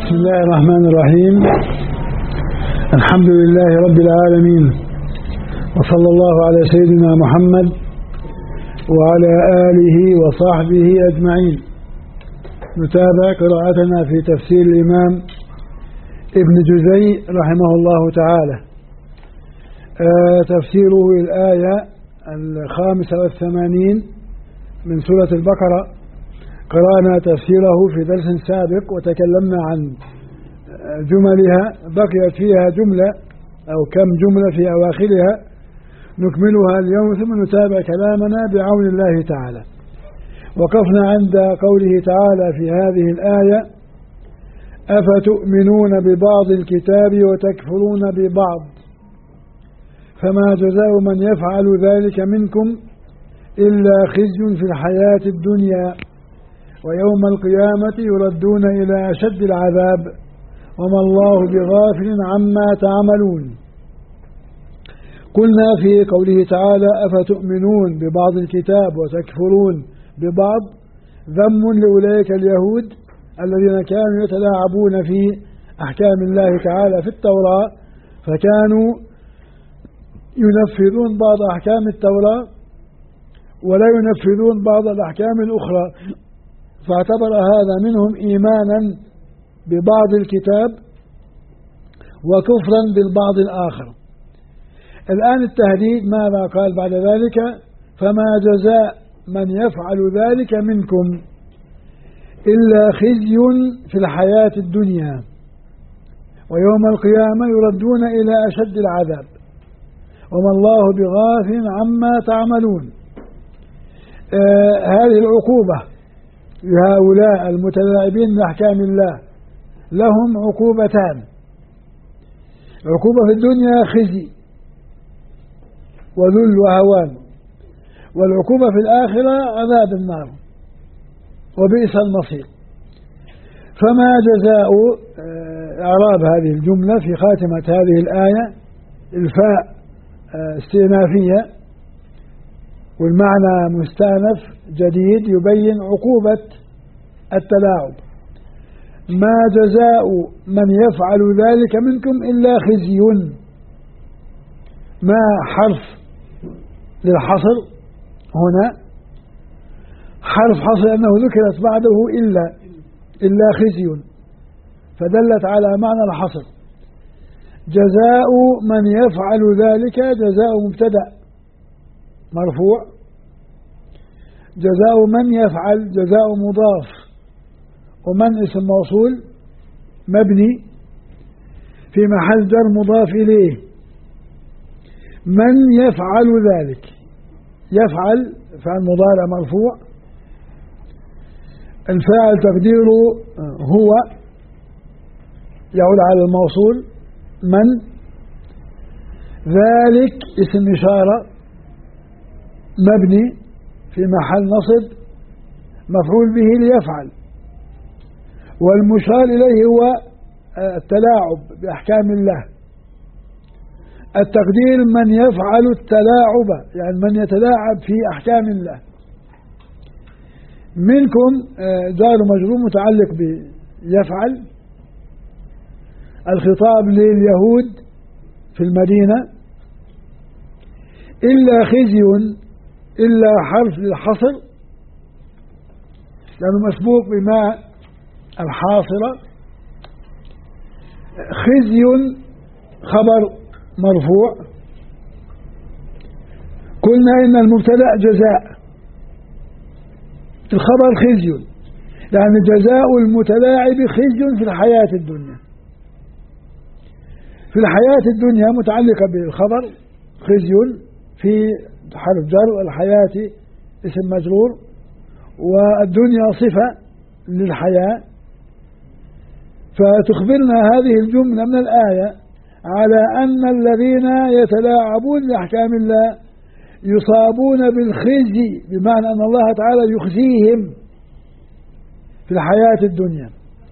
بسم الله الرحمن الرحيم. الحمد لله رب العالمين، وصلى الله على سيدنا محمد وعلى آله وصحبه أجمعين. نتابع قراءتنا في تفسير الإمام ابن جزي رحمه الله تعالى. تفسيره الآية 85 من سورة البقرة. قرأنا تفسيره في درس سابق وتكلمنا عن جملها، بقيت فيها جملة أو كم جملة في أواخرها نكملها اليوم، ثم نتابع كلامنا بعون الله تعالى. وقفنا عند قوله تعالى في هذه الآية: أفتؤمنون ببعض الكتاب وتكفرون ببعض، فما جزاء من يفعل ذلك منكم إلا خزي في الحياة الدنيا ويوم القيامة يردون إلى أشد العذاب وما الله بغافل عما تعملون. قلنا في قوله تعالى: أفتؤمنون ببعض الكتاب وتكفرون ببعض، ذم لأولئك اليهود الذين كانوا يتلاعبون في أحكام الله تعالى في التوراة، فكانوا ينفذون بعض أحكام التوراة ولا ينفذون بعض الأحكام الأخرى، فاعتبر هذا منهم إيمانا ببعض الكتاب وكفرا بالبعض الآخر. الآن التهديد ماذا قال بعد ذلك؟ فما جزاء من يفعل ذلك منكم إلا خزي في الحياة الدنيا ويوم القيامة يردون إلى أشد العذاب وما الله بغافل عما تعملون. هذه العقوبة لهؤلاء المتلاعبين بأحكام الله لهم عقوبتان: عقوبة في الدنيا خزي وذل وهوان، والعقوبة في الآخرة عذاب النار وبئس المصير. فما جزاء إعراب هذه الجملة في خاتمة هذه الآية: الفاء استئنافية والمعنى مستأنف جديد يبين عقوبة التلاعب. ما جزاء من يفعل ذلك منكم إلا خزي. ما حرف للحصر هنا، حرف حصر أنه ذكرت بعده إلا خزي، فدلت على معنى الحصر. جزاء من يفعل ذلك جزاء مبتدأ مرفوع، جزاء من يفعل جزاء مضاف، ومن اسم موصول مبني في محل جر مضاف إليه. من يفعل ذلك، يفعل فعل مضارع مرفوع، الفاعل تقديره هو يعود على الموصول من، ذلك اسم إشارة مبني في محل نصب مفعول به ليفعل، والمشار إليه هو التلاعب بأحكام الله. التقدير من يفعل التلاعب، يعني من يتلاعب في أحكام الله. منكم جار مجرور متعلق بيفعل، الخطاب لليهود في المدينة. إلا خزي، إلا حرف للحصر لأنه مسبوق بما الحاصرة. خزي خبر مرفوع. قلنا إن المبتدأ جزاء، الخبر خزي، يعني جزاء المتلاعب خزي في الحياة الدنيا. في الحياة الدنيا متعلقة بالخبر خزي في حرف جر، الحياة اسم مجرور، والدنيا صفة للحياة. فتخبرنا هذه الجملة من الآية على أن الذين يتلاعبون بأحكام الله يصابون بالخزي، بمعنى أن الله تعالى يخزيهم في الحياة الدنيا.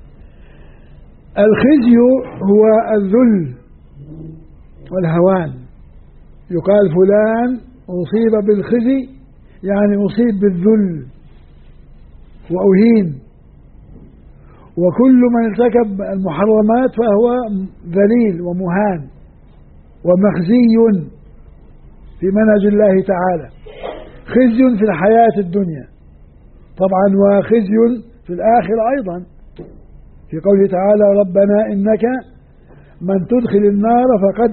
الخزي هو الذل والهوان. يقال فلان أصيب بالخزي، يعني أصيب بالذل وأهين وكل من ارتكب المحرمات فهو ذليل ومهان ومخزي في منهج الله تعالى، خزي في الحياة الدنيا طبعا وخزي في الآخرة أيضا، في قوله تعالى ربنا إنك من تدخل النار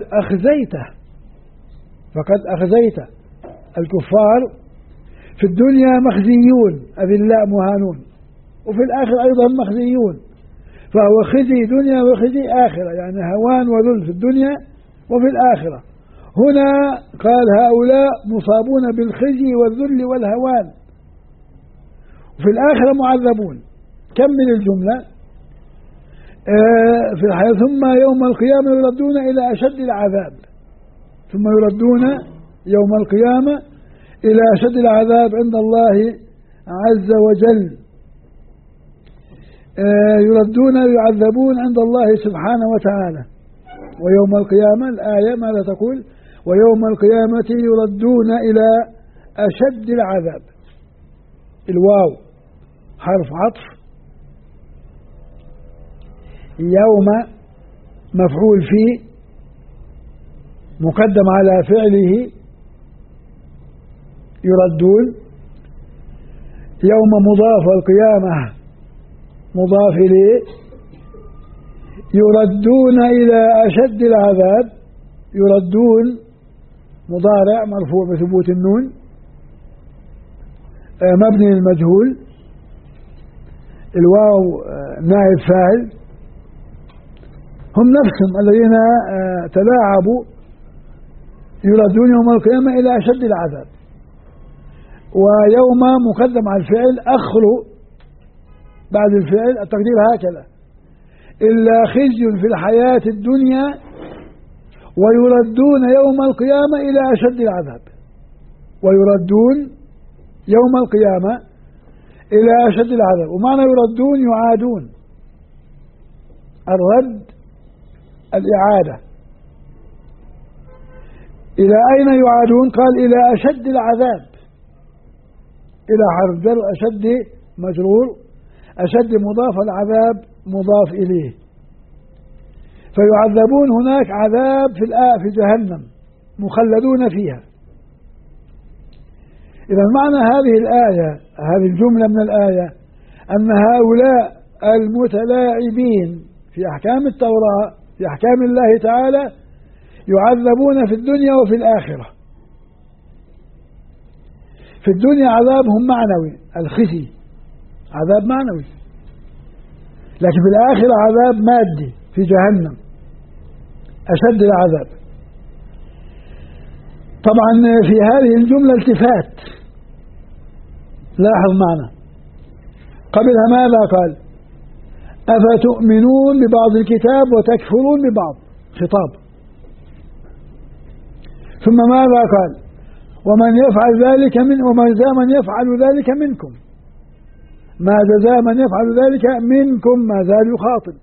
فقد أخزيته. الكفار في الدنيا مخزيون أذلاء مهانون، وفي الآخرة أيضا مخزيون، فهو خزي دنيا وخزي آخرة، يعني هوان وذل في الدنيا وفي الآخرة. هنا قال هؤلاء مصابون بالخزي والذل والهوان، وفي الآخرة معذبون. كمل الجملة في الحياة ثم يوم القيامة يردون إلى أشد العذاب، ثم يردون يوم القيامة إلى أشد العذاب عند الله عز وجل، يردون يعذبون عند الله سبحانه وتعالى. ويوم القيامة الآية ماذا تقول؟ ويوم القيامة يردون إلى أشد العذاب. الواو حرف عطف، يوم مفعول فيه مقدم على فعله يردون، يوم مضاف والقيامة مضاف إليه، يردون إلى أشد العذاب، يردون مضارع مرفوع بثبوت النون مبني للمجهول، الواو نائب فاعل، هم نفسهم الذين تلاعبوا، يردون يوم القيامة إلى أشد العذاب. ويوم مقدم على الفعل أخلو بعد الفعل، التقدير هكذا إلا خزي في الحياة الدنيا ويردون يوم القيامة إلى أشد العذاب، ويردون يوم القيامة إلى أشد العذاب. ومعنى يردون يعادون، الرد الإعادة. إلى أين يعادون؟ قال إلى أشد العذاب، إلى حرف جر أشد مجرور، أشد مضاف، العذاب مضاف إليه، فيعذبون هناك عذاب في جهنم مخلدون فيها. إذا معنى هذه الآية، هذه الجملة من الآية، أن هؤلاء المتلاعبين في أحكام التوراة في أحكام الله تعالى يعذبون في الدنيا وفي الآخرة. في الدنيا عذابهم معنوي، الخزي عذاب معنوي، لكن في الآخرة عذاب مادي في جهنم أشد العذاب. طبعا في هذه الجملة التفات، لاحظ معنا قبلها ماذا قال؟ أفتؤمنون ببعض الكتاب وتكفرون ببعض، خطاب. ثم ماذا قال؟ ومن يفعل ذلك وما جزاء من يفعل ذلك منكم، ما جزاء من يفعل ذلك منكم، ما زال يخاطب.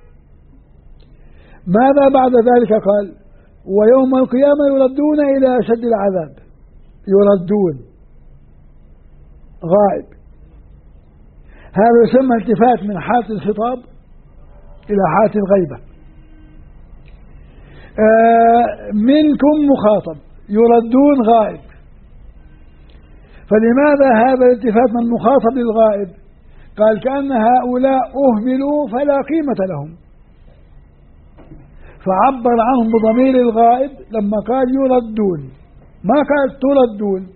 ماذا بعد ذلك قال؟ ويوم القيامة يردون إلى أشد العذاب، يردون غائب، هذا يسمى التفات من حالة الخطاب إلى حالة الغيبة. منكم مخاطب، يردون غائب. فلماذا هذا الالتفات من المخاطب للغائب؟ قال كأن هؤلاء أهملوا فلا قيمة لهم، فعبر عنهم بضمير الغائب لما قال يردون، ما قال تردون.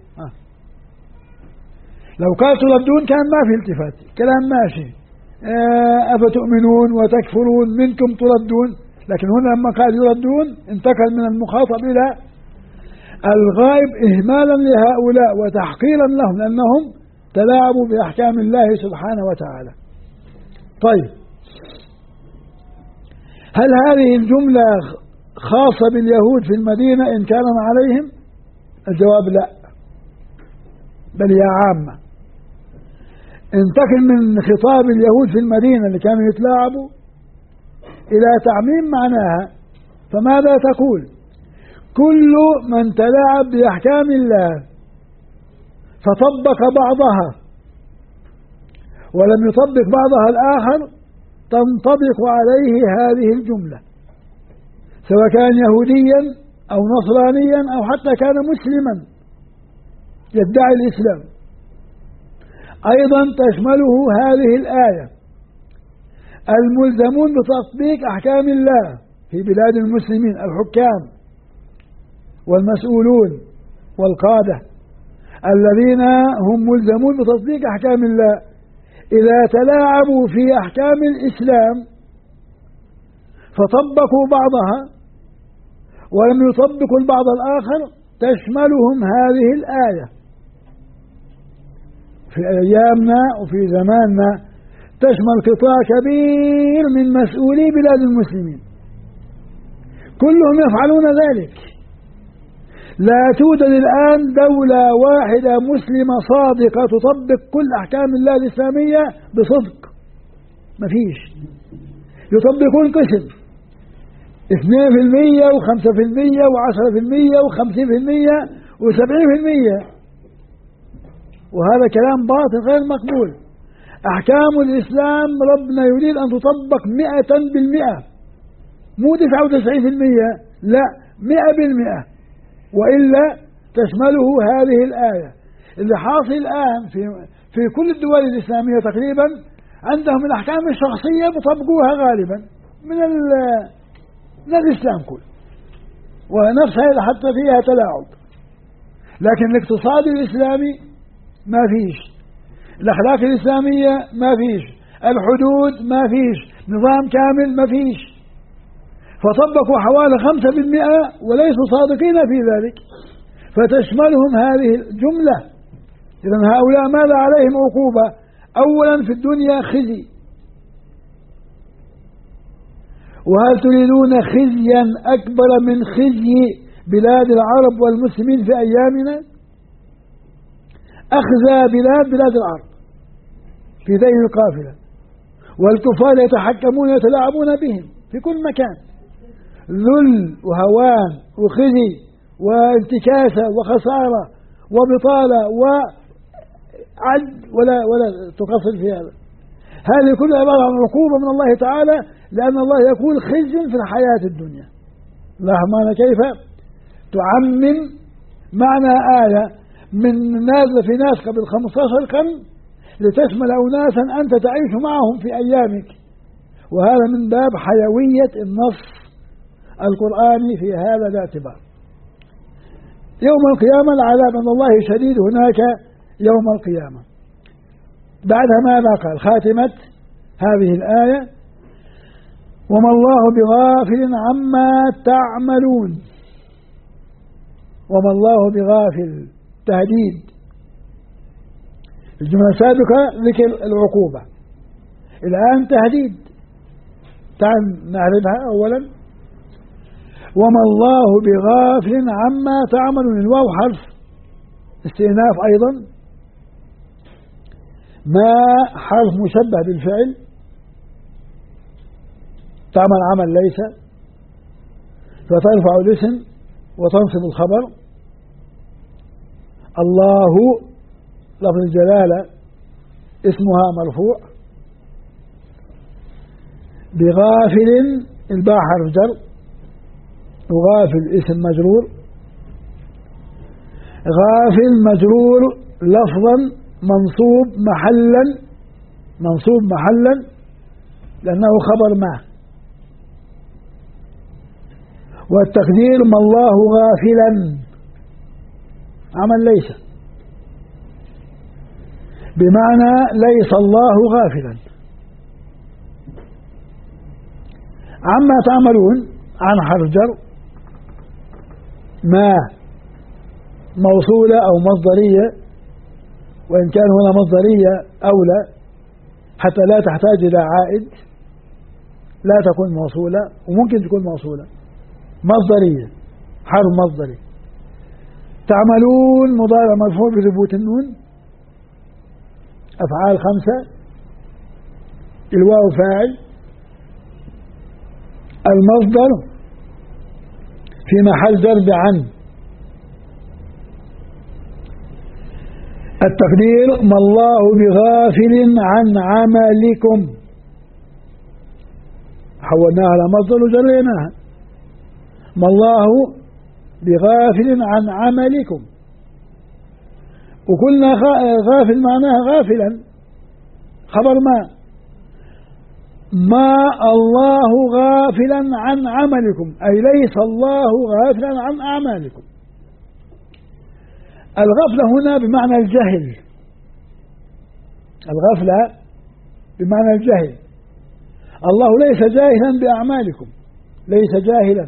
لو قال تردون كان ما في التفات، كلام ماشي، أفتؤمنون وتكفرون منكم تردون، لكن هنا لما قال يردون انتقل من المخاطب إلى الغائب إهمالا لهؤلاء وتحقيرا لهم، لأنهم تلاعبوا بأحكام الله سبحانه وتعالى. طيب، هل هذه الجملة خاصة باليهود في المدينة إنكارا عليهم؟ الجواب لا، بل هي عامة. انتقل من خطاب اليهود في المدينة اللي كانوا يتلاعبوا إلى تعميم معناها. فماذا تقول؟ كل من تلاعب بأحكام الله فطبق بعضها ولم يطبق بعضها الآخر تنطبق عليه هذه الجملة، سواء كان يهوديا أو نصرانيا أو حتى كان مسلما يدعي الإسلام. أيضا تشمله هذه الآية الملزمون بتطبيق أحكام الله في بلاد المسلمين، الحكام والمسؤولون والقادة الذين هم ملزمون بتطبيق أحكام الله، إذا تلاعبوا في أحكام الإسلام فطبقوا بعضها ولم يطبقوا البعض الآخر، تشملهم هذه الآية. في أيامنا وفي زماننا تشمل قطاع كبير من مسؤولي بلاد المسلمين، كلهم يفعلون ذلك. لا توجد الآن دولة واحدة مسلمة صادقة تطبق كل أحكام الله الإسلامية بصدق، ما فيش. يطبقون قسم 2% و5% و10% و50% و70%، وهذا كلام باطل غير مقبول. أحكام الإسلام ربنا يريد أن تطبق 100%، مو 99%، لا 100%، وإلا تشمله هذه الآية. اللي حاصل الآن في كل الدول الإسلامية تقريبا عندهم الأحكام الشخصية بطبقوها غالبا من الإسلام كله، ونفسها حتى فيها تلاعب. لكن الاقتصاد الإسلامي ما فيش، الأخلاق الإسلامية ما فيش، الحدود ما فيش، نظام كامل ما فيش، فطبقوا حوالي 5% وليسوا صادقين في ذلك، فتشملهم هذه الجملة. إذن هؤلاء ماذا عليهم عقوبة؟ أولا في الدنيا خزي، وهل تريدون خزيا أكبر من خزي بلاد العرب والمسلمين في أيامنا؟ أخزى بلاد العرب في ذيل القافلة، والكفار يتحكمون يتلاعبون بهم في كل مكان، ذل وهوان وخزي وانتكاسة وخسارة وبطالة وعد ولا تقصر في هذا. هذه كلها عبارة عن عقوبة من الله تعالى، لأن الله يقول خزي في الحياة الدنيا. لاحظوا كيف تعمم معنى آية من نازل في ناس قبل 15 قرن لتشمل أناسا أنت تعيش معهم في أيامك، وهذا من باب حيوية النص القرآني في هذا الاعتبار. يوم القيامة العذاب من الله شديد هناك يوم القيامة. بعدها ماذا قال؟ خاتمة هذه الآية: وما الله بغافل عما تعملون. وما الله بغافل تهديد. الجملة السابقة ذكر العقوبة، الآن تهديد. تعال نعرفها أولا. وما الله بغافل عما تعملون، الواو حرف استئناف أيضا، ما حرف مشبه بالفعل، تعمل عمل ليس، فترفع الاسم وتنصب الخبر. الله لفظ الجلالة اسمها مرفوع، بغافل الباء حرف جر، وغافل اسم مجرور، غافل مجرور لفظا منصوب محلا لأنه خبر ما، والتقدير ما الله غافلا عمل ليس، بمعنى ليس الله غافلا عما تعملون. عن حرف جر، ما موصولة أو مصدرية، وإن كان هنا مصدرية أولى حتى لا تحتاج إلى عائد، لا تكون موصولة وممكن تكون موصولة. مصدرية حرف مصدري. تعملون مضارع مرفوع بثبوت النون، أفعال 5، الواو فاعل، المصدر في محل جر عن، التقدير ما الله بغافل عن عملكم، حولناها على مصدر وجريناها. ما الله بغافل عن عملكم، وقلنا غافل معناها غافلا، خبر ما الله غافلا عن عملكم، أي ليس الله غافلا عن أعمالكم. الغفلة هنا بمعنى الجهل، الغفلة بمعنى الجهل. الله ليس جاهلا بأعمالكم، ليس جاهلا،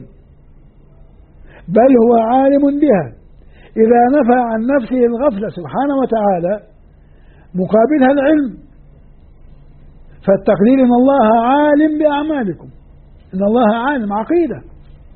بل هو عالم بها. إذا نفى عن نفسه الغفلة سبحانه وتعالى مقابلها العلم، فالتقدير إن الله عالم بأعمالكم، إن الله عالم، عقيدة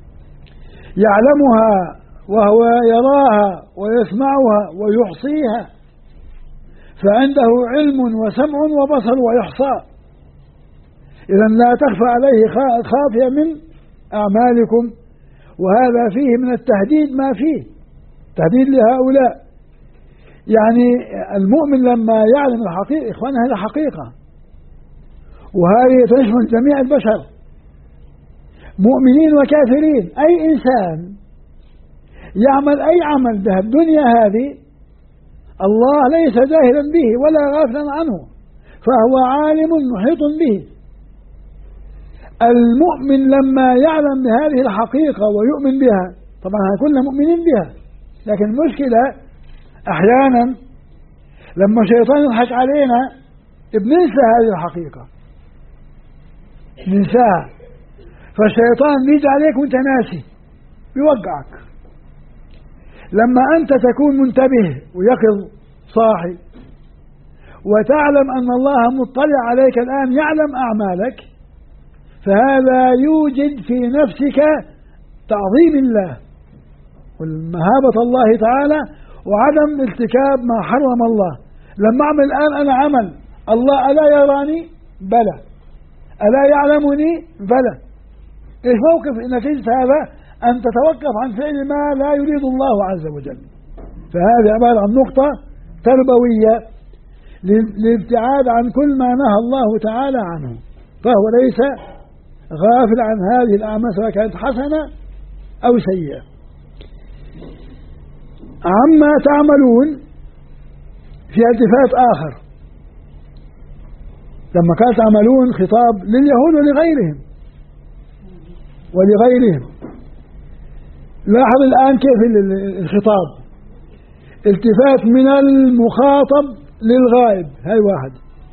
يعلمها وهو يراها ويسمعها ويحصيها، فعنده علم وسمع وبصر وإحصاء. إذن لا تخفى عليه خافية من أعمالكم، وهذا فيه من التهديد ما فيه تهديد لهؤلاء. يعني المؤمن لما يعلم الحقيقة، إخواننا هذه حقيقة، وهذه تشمل جميع البشر مؤمنين وكافرين. أي إنسان يعمل أي عمل به الدنيا هذه الله ليس جاهلا به ولا غافلا عنه، فهو عالم محيط به. المؤمن لما يعلم بهذه الحقيقة ويؤمن بها، طبعا كلنا مؤمنين بها، لكن المشكلة أحيانا لما الشيطان يضحك علينا بننسى هذه الحقيقة، ننساها. فالشيطان بيجي عليك وانت ناسي، بيوقعك. لما أنت تكون منتبه ويقظ صاحي وتعلم أن الله مطلع عليك الآن، يعلم أعمالك، فهذا يوجد في نفسك تعظيم الله والمهابة الله تعالى وعدم ارتكاب ما حرم الله. لما أعمل الآن أنا عمل، الله ألا يراني؟ بلى. ألا يعلمني؟ بلى. إيش موقف نتيجة هذا؟ أن تتوقف عن فعل ما لا يريد الله عز وجل. فهذه عبارة عن نقطة تربوية للابتعاد عن كل ما نهى الله تعالى عنه، فهو ليس غافل عن هذه الأعمال سواء كانت حسنة أو سيئة. عما تعملون في التفات آخر، لما كان تعملون خطاب لليهود ولغيرهم. لاحظ الآن كيف الخطاب، التفات من المخاطب للغائب، هاي واحد.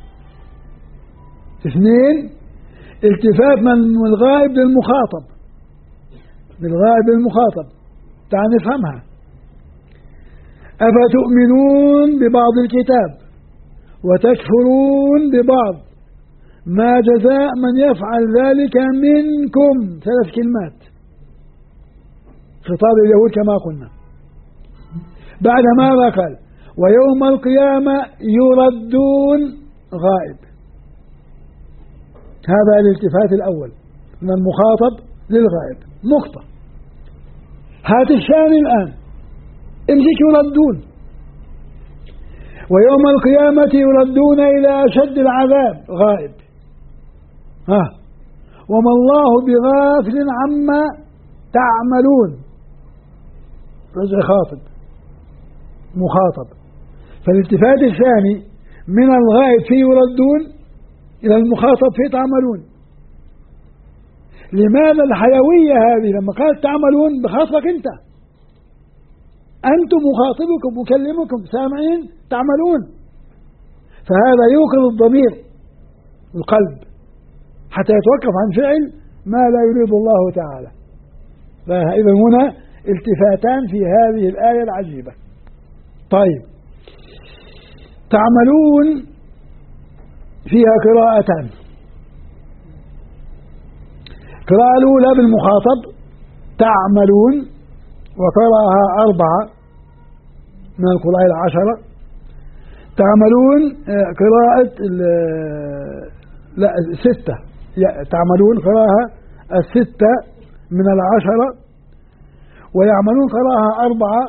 اثنين، التفات من الغائب للمخاطب، تعال نفهمها. أفتؤمنون ببعض الكتاب وتكفرون ببعض، ما جزاء من يفعل ذلك منكم. 3 كلمات، خطاب اليهود كما قلنا. بعد ماذا قال؟ ويوم القيامة يردون غائب. هذا الالتفات الأول من المخاطب للغائب، نقطة. هات الثاني الآن، امسك يردون. ويوم القيامة يردون إلى أشد العذاب، غائب. وما الله بغافل عما تعملون، رجع خاطب مخاطب. فالالتفات الثاني من الغائب في يردون إلى المخاطب في تعملون. لماذا الحيوية هذه؟ لما قالت تعملون بخاطبك أنتم مخاطبكم مكلمكم سامعين تعملون، فهذا يوقظ الضمير القلب حتى يتوقف عن فعل ما لا يريد الله تعالى. فإذا هنا التفاتان في هذه الآية العجيبة. طيب، تعملون فيها قراءتان. القراءة الأولى بالمخاطب تعملون، وقرأها 4 من القراء 10. تعملون قراءة 6، تعملون قراءها 6 من 10، ويعملون قراءها 4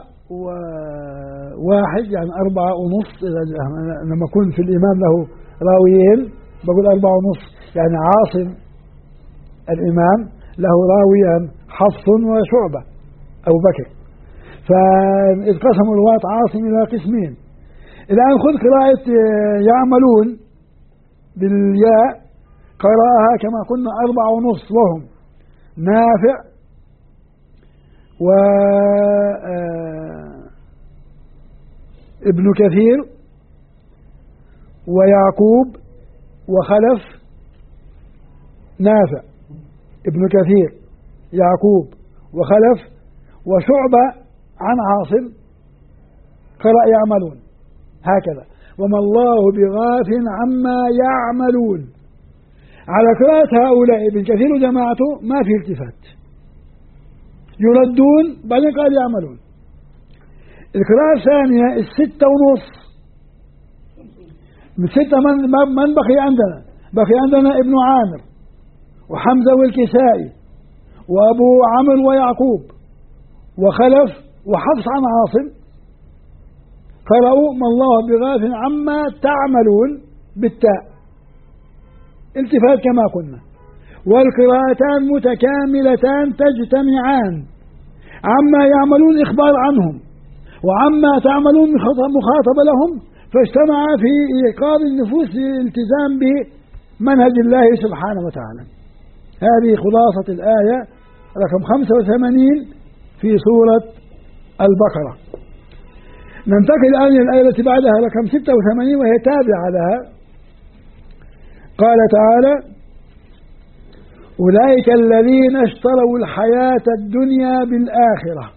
و1، يعني 4.5. لما يكون في الإمام له راويين بقول 4.5، يعني عاصم الإمام له راويان حفص وشعبة أبو بكر، فإذ قسموا رواة عاصم إلى قسمين. الآن خذ قراءة يعملون بالياء، قرأها كما قلنا 4.5 وهم نافع وابن كثير ويعقوب وخلف. نافع ابن كثير يعقوب وخلف وشعبة عن عاصم قرأ يعملون هكذا. وما الله بغاف عما يعملون. على قراءة هؤلاء ابن كثير وجماعته ما في التفات، يردون بعدين قال يعملون. القراءة الثانية 6.5 من 6 من بقي عندنا؟ بقي عندنا ابن عامر وحمزة والكسائي وأبو عمرو ويعقوب وخلف وحفص عن عاصم قرأوا ما الله بغاف عما تعملون بالتاء التفات كما قلنا. والقراءتان متكاملتان تجتمعان، عما يعملون إخبار عنهم وعما تعملون مخاطبة لهم، فاجتمعا في إيقاظ النفوس للالتزام بمنهج الله سبحانه وتعالى. هذه خلاصة الآية رقم 85 في سورة البقرة. ننتقل الآن إلى الآية التي بعدها رقم 86 وهي تابعة لها. قال تعالى: أولئك الذين اشتروا الحياة الدنيا بالآخرة.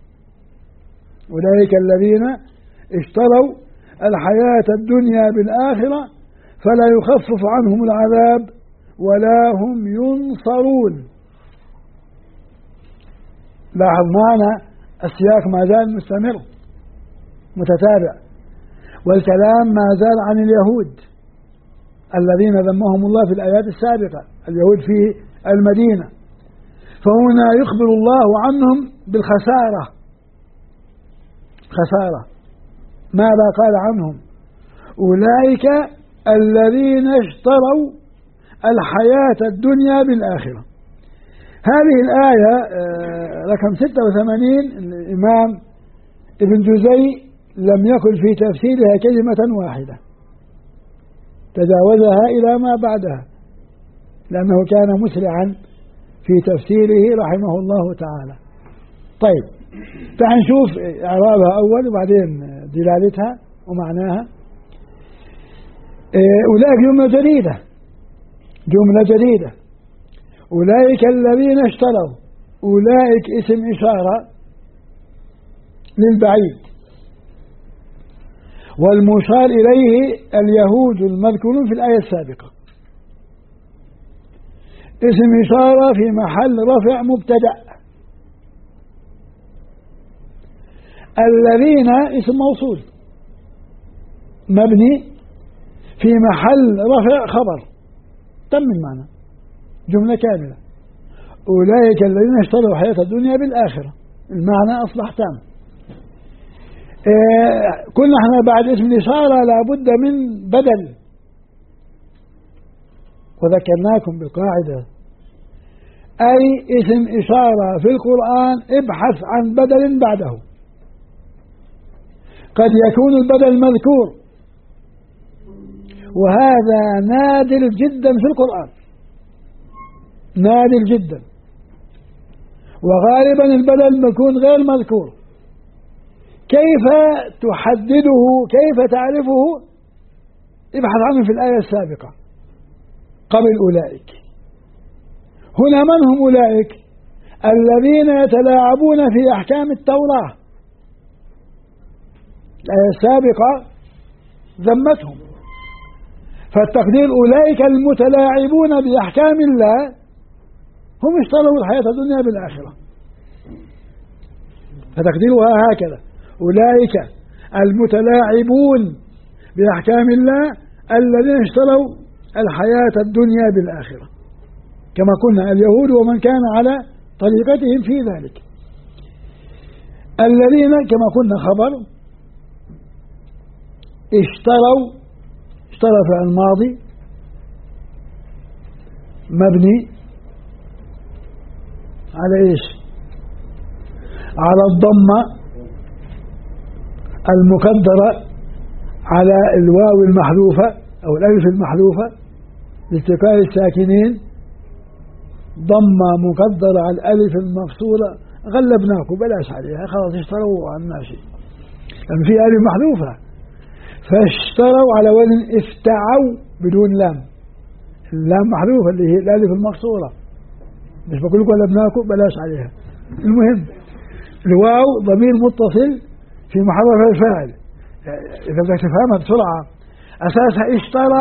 أولئك الذين اشتروا الحياة الدنيا بالآخرة فلا يخفف عنهم العذاب ولا هم ينصرون. لاحظ معنا السياق ما زال مستمر متتابع، والكلام ما زال عن اليهود الذين ذمهم الله في الآيات السابقة، اليهود في المدينة. فهنا يخبر الله عنهم بالخسارة. خسارة. ماذا قال عنهم؟ أولئك الذين اشتروا الحياة الدنيا بالآخرة. هذه الآية رقم 86 الإمام ابن جزي لم يقل في تفسيرها كلمة واحدة، تجاوزها إلى ما بعدها لأنه كان مسرعا في تفسيره رحمه الله تعالى. طيب تعال نشوف إعرابها أول وبعدين دلالتها ومعناها. أولئك جملة جديدة، جملة جديدة. أولئك الذين اشتروا، أولئك اسم إشارة للبعيد، والمشار إليه اليهود المذكورون في الآية السابقة. اسم إشارة في محل رفع مبتدأ. الذين اسم موصول مبني في محل رفع خبر، تم المعنى، جملة كاملة. أولئك الذين اشتروا الحياة الدنيا بالآخرة، المعنى أصبح تام. كنا احنا بعد اسم الإشارة لابد من بدل، وذكرناكم بالقاعدة: أي اسم إشارة في القرآن ابحث عن بدل بعده. قد يكون البدل مذكور، وهذا نادر جدا في القرآن، نادر جدا. وغالبا البدل يكون غير مذكور. كيف تحدده؟ كيف تعرفه؟ ابحث عنه في الآية السابقة قبل أولئك. هنا من هم أولئك؟ الذين يتلاعبون في أحكام التوراة. الآية السابقة ذمتهم، فالتقدير أولئك المتلاعبون بأحكام الله هم اشتروا الحياة الدنيا بالآخرة، فتقديرها هكذا: أولئك المتلاعبون بأحكام الله الذين اشتروا الحياة الدنيا بالآخرة، كما قلنا اليهود ومن كان على طريقتهم في ذلك. الذين كما قلنا خبر، اشتروا فعل الماضي مبني على إيش؟ على الضمة المقدرة على الواو المحذوفة أو الألف المحذوفة لالتقاء الساكنين، ضمة مقدرة على الألف المفصولة. غلبناكم بلاش عليها، خلاص اشتروا عن ماشي، لأن في ألف محذوفة، فاشتروا على وزن افتعوا بدون لام، اللام محذوفة اللي هي الألف المقصورة، مش بقول لكم غلبناكم بلاش عليها. المهم الواو ضمير متصل في محل رفع الفاعل، إذا بدك تفهمها بسرعة أساسها اشترى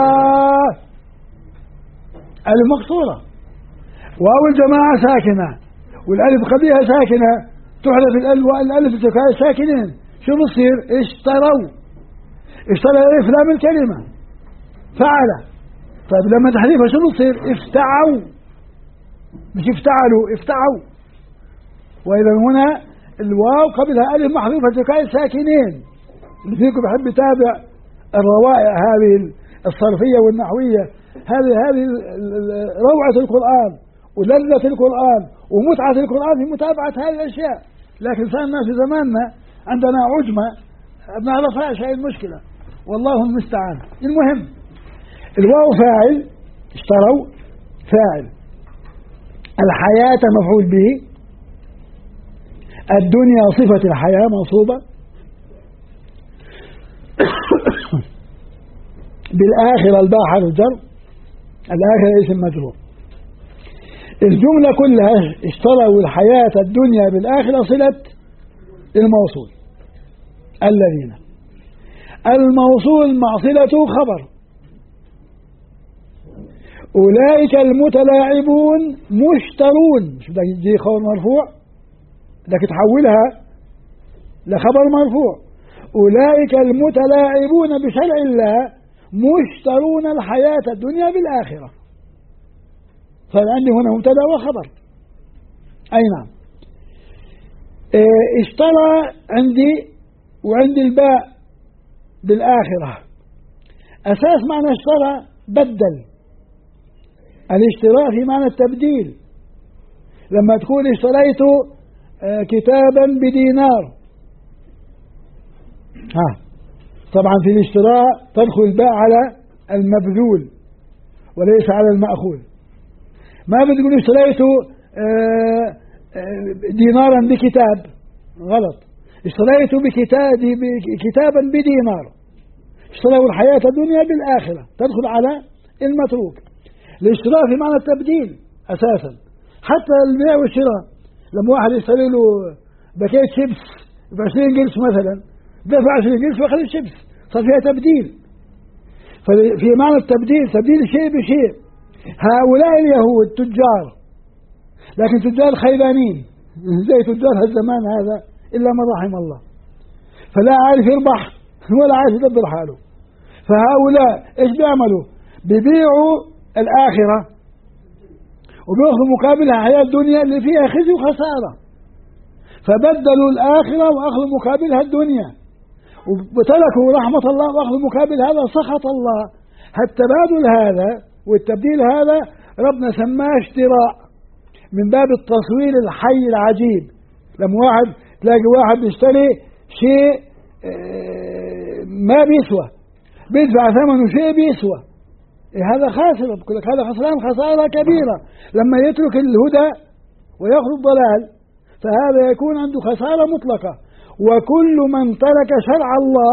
ألف مقصورة، واو الجماعة ساكنة والألف قبلها ساكنة، تحذف الألف التقاء الساكنين، شو بصير؟ اشتروا. اشترى ألف لام الكلمة فعل. طيب لما تحذفها شو بصير؟ افتعوا، مش افتعلوا، افتعوا. وإذا هنا الواو قبلها ألف محذوفة التقاء الساكنين. اللي فيكم بحب يتابع الروائع هذه الصرفية والنحوية، هذه روعة القرآن ولذة القرآن ومتعة القرآن في متابعة هذه الأشياء. لكن صار الناس في زماننا عندنا عجمة ما بنعرفهاش، هاي المشكلة والله المستعان. المهم الواو فاعل، اشتروا فاعل، الحياة مفعول به، الدنيا صفة الحياة منصوبة، بالآخرة الباء حرف جر، الآخرة اسم مجرور. الجملة كلها اشتروا الحياة الدنيا بالآخرة صلة الموصول الذين، الموصول مع صلته خبر، أولئك المتلاعبون مشترون، مش بدك تجي خبر مرفوع، بدك تحولها لخبر مرفوع. أولئك المتلاعبون بشرع الله مشترون الحياة الدنيا بالآخرة، فعندي هنا مبتدأ وخبر. أي نعم. اشترى عندي وعندي الباء بالآخرة، أساس معنى اشترى بدل، الاشتراء في معنى التبديل. لما تقول اشتريت كتابا بدينار، طبعا في الاشتراء تدخل الباء على المبذول وليس على المأخوذ. ما بتقول اشتريت دينارا بكتاب، غلط، اشتريت كتابا بدينار. اشتروا الحياة الدنيا بالآخرة تدخل على المتروك. الاشتراء في معنى التبديل أساسا، حتى البيع والشراء. لما واحد يشتري له باكيت شيبس ب 20 قرش مثلا، دفع 20 قرش واخذ الشيبس، صار فيها تبديل. ففي معنى التبديل تبديل شيء بشيء. هؤلاء اليهود تجار، لكن تجار خيبانين زي تجار هالزمان هذا إلا من رحم الله، فلا عارف يربح ولا عارف يدبر حاله. فهؤلاء ايش بيعملوا؟ بيبيعوا الآخرة وبيأخذوا مقابلها حياة الدنيا اللي فيها خزي وخسارة، فبدلوا الآخرة وأخذوا مقابلها الدنيا، وتركوا رحمة الله وأخذوا مقابل هذا سخط الله. التبادل هذا والتبديل هذا ربنا سماه اشتراء من باب التصوير الحي العجيب. لما واحد تلاقي واحد يشتري شيء ما بيسوى، بيدفع ثمنه شيء بيسوى، هذا خاسر، بقول لك هذا خسران خسارة كبيرة. لما يترك الهدى ويأخذ الضلال فهذا يكون عنده خسارة مطلقة. وكل من ترك شرع الله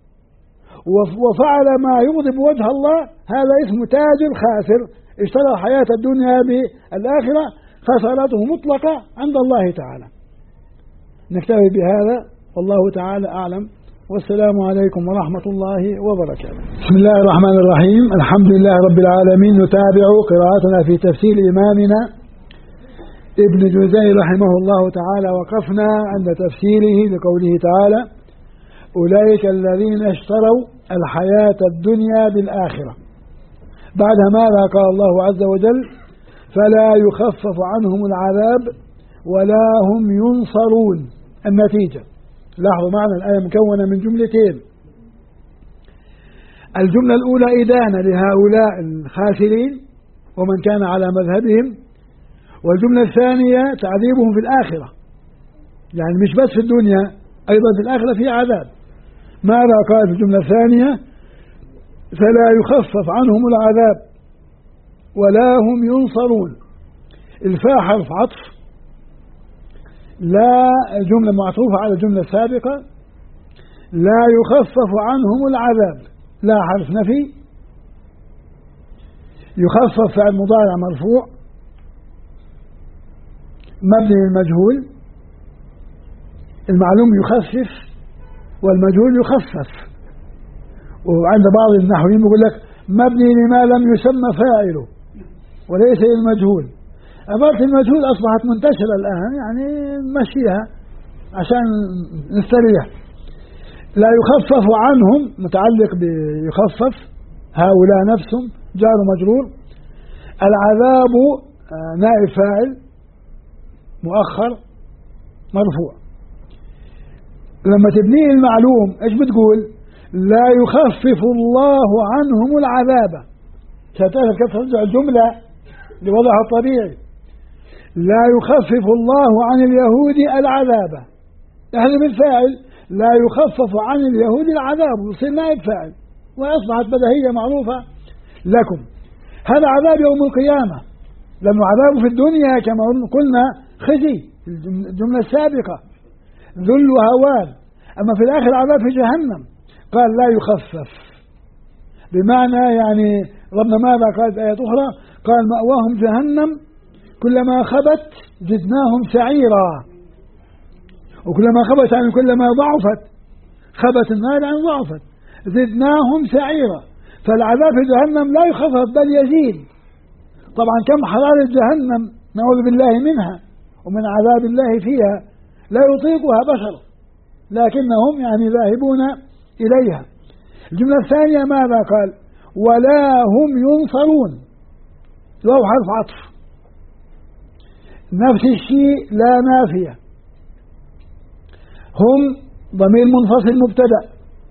وفعل ما يغضب وجه الله هذا اسمه تاجر خاسر، اشترى حياة الدنيا بالآخرة، خسارته مطلقة عند الله تعالى. نكتفي بهذا والله تعالى أعلم، والسلام عليكم ورحمة الله وبركاته. بسم الله الرحمن الرحيم، الحمد لله رب العالمين. نتابع قراءتنا في تفسير إمامنا ابن جوزي رحمه الله تعالى. وقفنا عند تفسيره لقوله تعالى: أولئك الذين اشتروا الحياة الدنيا بالآخرة. بعد ماذا قال الله عز وجل: فلا يخفف عنهم العذاب ولا هم ينصرون. النتيجة، لاحظوا معنا الآية مكونة من جملتين. الجملة الأولى إدانة لهؤلاء الخاسرين ومن كان على مذهبهم، والجملة الثانية تعذيبهم في الآخرة، يعني مش بس في الدنيا، أيضا في الآخرة في عذاب. ماذا قال في الجملة الثانية؟ فلا يخفف عنهم العذاب ولا هم ينصرون. الفاء حرف عطف، لا جملة معطوفة على الجملة السابقة. لا يخفف عنهم العذاب، لا حرف نفي. يخفف فعل مضارع مرفوع مبني للمجهول، المعلوم يخفف والمجهول يخفف. وعند بعض النحويين يقول لك مبني لما لم يسمى فاعله وليس للمجهول. عبارة المجهول أصبحت منتشرة الآن، يعني نمشيها عشان نستريح. لا يخفف عنهم متعلق بيخفف، هؤلاء نفسهم جار مجرور. العذاب نائب فاعل مؤخر مرفوع. لما تبنيه المعلوم ايش بتقول؟ لا يخفف الله عنهم العذاب. ستعرف كيف ترجع الجملة لوضعها الطبيعي. لا يخفف الله عن اليهود العذاب، يحذف الفاعل لا يخفف عن اليهود العذاب يصير نائب فاعل، وأصبحت بديهية معروفة لكم. هذا عذاب يوم القيامة، لأنه عذاب في الدنيا كما قلنا خزي في الجملة السابقة، ذل وهوان. أما في الآخر عذاب في جهنم. قال لا يخفف، بمعنى يعني ربنا ماذا قال في آية أخرى؟ قال مأواهم جهنم كلما خبت زدناهم سعيرا. وكلما خبت يعني كلما ضعفت، خبت النار يعني ضعفت، زدناهم سعيرا. فالعذاب في جهنم لا يخفف بل يزيد. طبعا كم حرارة جهنم نعوذ بالله منها ومن عذاب الله فيها لا يطيقها بشر، لكنهم يعني ذاهبون إليها. الجملة الثانية ماذا قال؟ ولا هم ينصرون. الواو حرف عطف، نفس الشيء لا نافية. هم ضمير منفصل مبتدأ،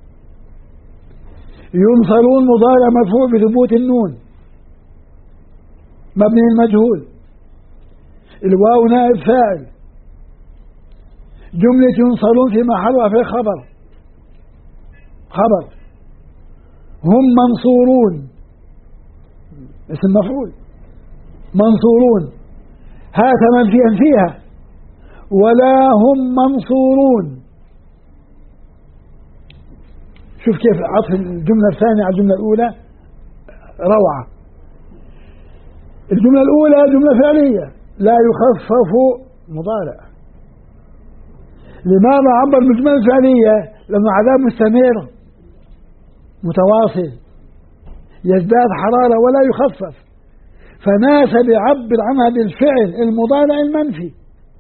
ينصرون مضارع مرفوع بثبوت النون مبني المجهول، الواو نائب فاعل. جملة ينصرون في محل في خبر. هم منصورون اسم مفعول، منصورون هذا منفيا فيها. ولا هم منصورون. شوف كيف عطف الجملة الثانية على الجملة الأولى روعة. الجملة الأولى جملة فعلية لا يخفف مضارع. لماذا عبر بالجملة الفعلية؟ لأنه عذاب مستمر متواصل يزداد حرارة ولا يخفف، فناسب يعبر عنها بالفعل المضارع المنفي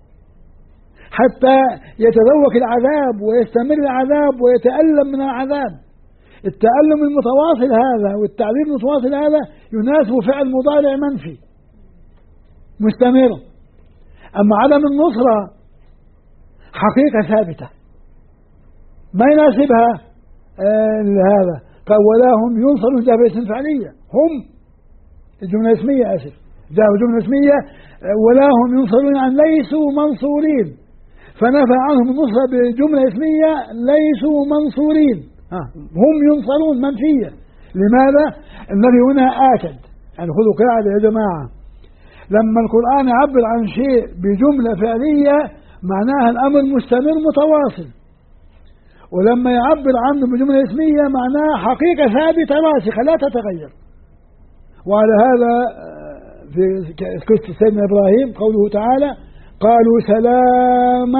حتى يتذوق العذاب ويستمر العذاب ويتألم من العذاب. التألم المتواصل هذا والتعذيب المتواصل هذا يناسب فعل مضارع منفي مستمر. أما عدم النصرة حقيقة ثابتة ما يناسبها هذا. قال ولا هم ينصرون، جاء باسم فعلية. هم الجملة اسمية، جاء جملة اسمية. ولا هم ينصرون يعني ليسوا منصورين، فنفى عنهم النصرة بجملة اسمية ليسوا منصورين. هم ينصرون منفية. لماذا؟ النبي هنا آكد. يعني خذوا قاعدة يا جماعة، لما القرآن يعبر عن شيء بجملة فعلية معناها الأمر مستمر متواصل، ولما يعبر عنه بجملة اسمية معناها حقيقة ثابتة راسخة لا تتغير. وعلى هذا في قصة سيدنا إبراهيم قوله تعالى قالوا سلاما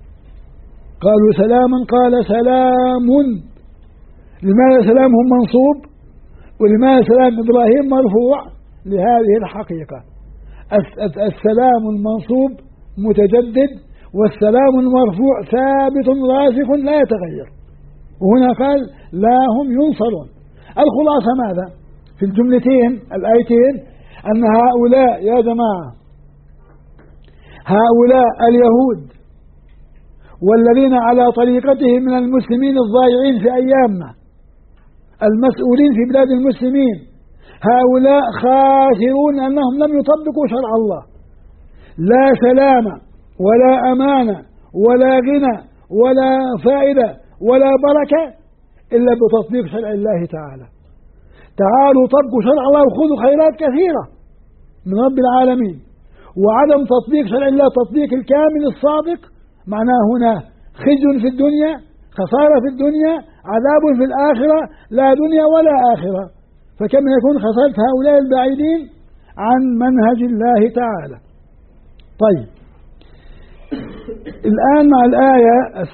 قال سلام. لماذا سلام هم منصوب ولماذا سلام إبراهيم مرفوع؟ لهذه الحقيقة. السلام المنصوب متجدد والسلام المرفوع ثابت راسخ لا يتغير. وهنا قال لا هم ينصرون. الخلاصة ماذا في الجملتين الآيتين؟ أن هؤلاء يا جماعة، هؤلاء اليهود والذين على طريقتهم من المسلمين الضائعين في أيامنا المسؤولين في بلاد المسلمين، هؤلاء خاسرون أنهم لم يطبقوا شرع الله. لا سلام ولا أمانة ولا غنى ولا فائدة ولا بركة إلا بتطبيق شرع الله تعالى. تعالوا طبقوا شرع الله وخذوا خيرات كثيرة من رب العالمين. وعدم تطبيق شرع الله تطبيق الكامل الصادق معناه هنا خزي في الدنيا، خسارة في الدنيا، عذاب في الآخرة، لا دنيا ولا آخرة. فكم يكون خسارة هؤلاء البعيدين عن منهج الله تعالى. طيب، الآن مع الآية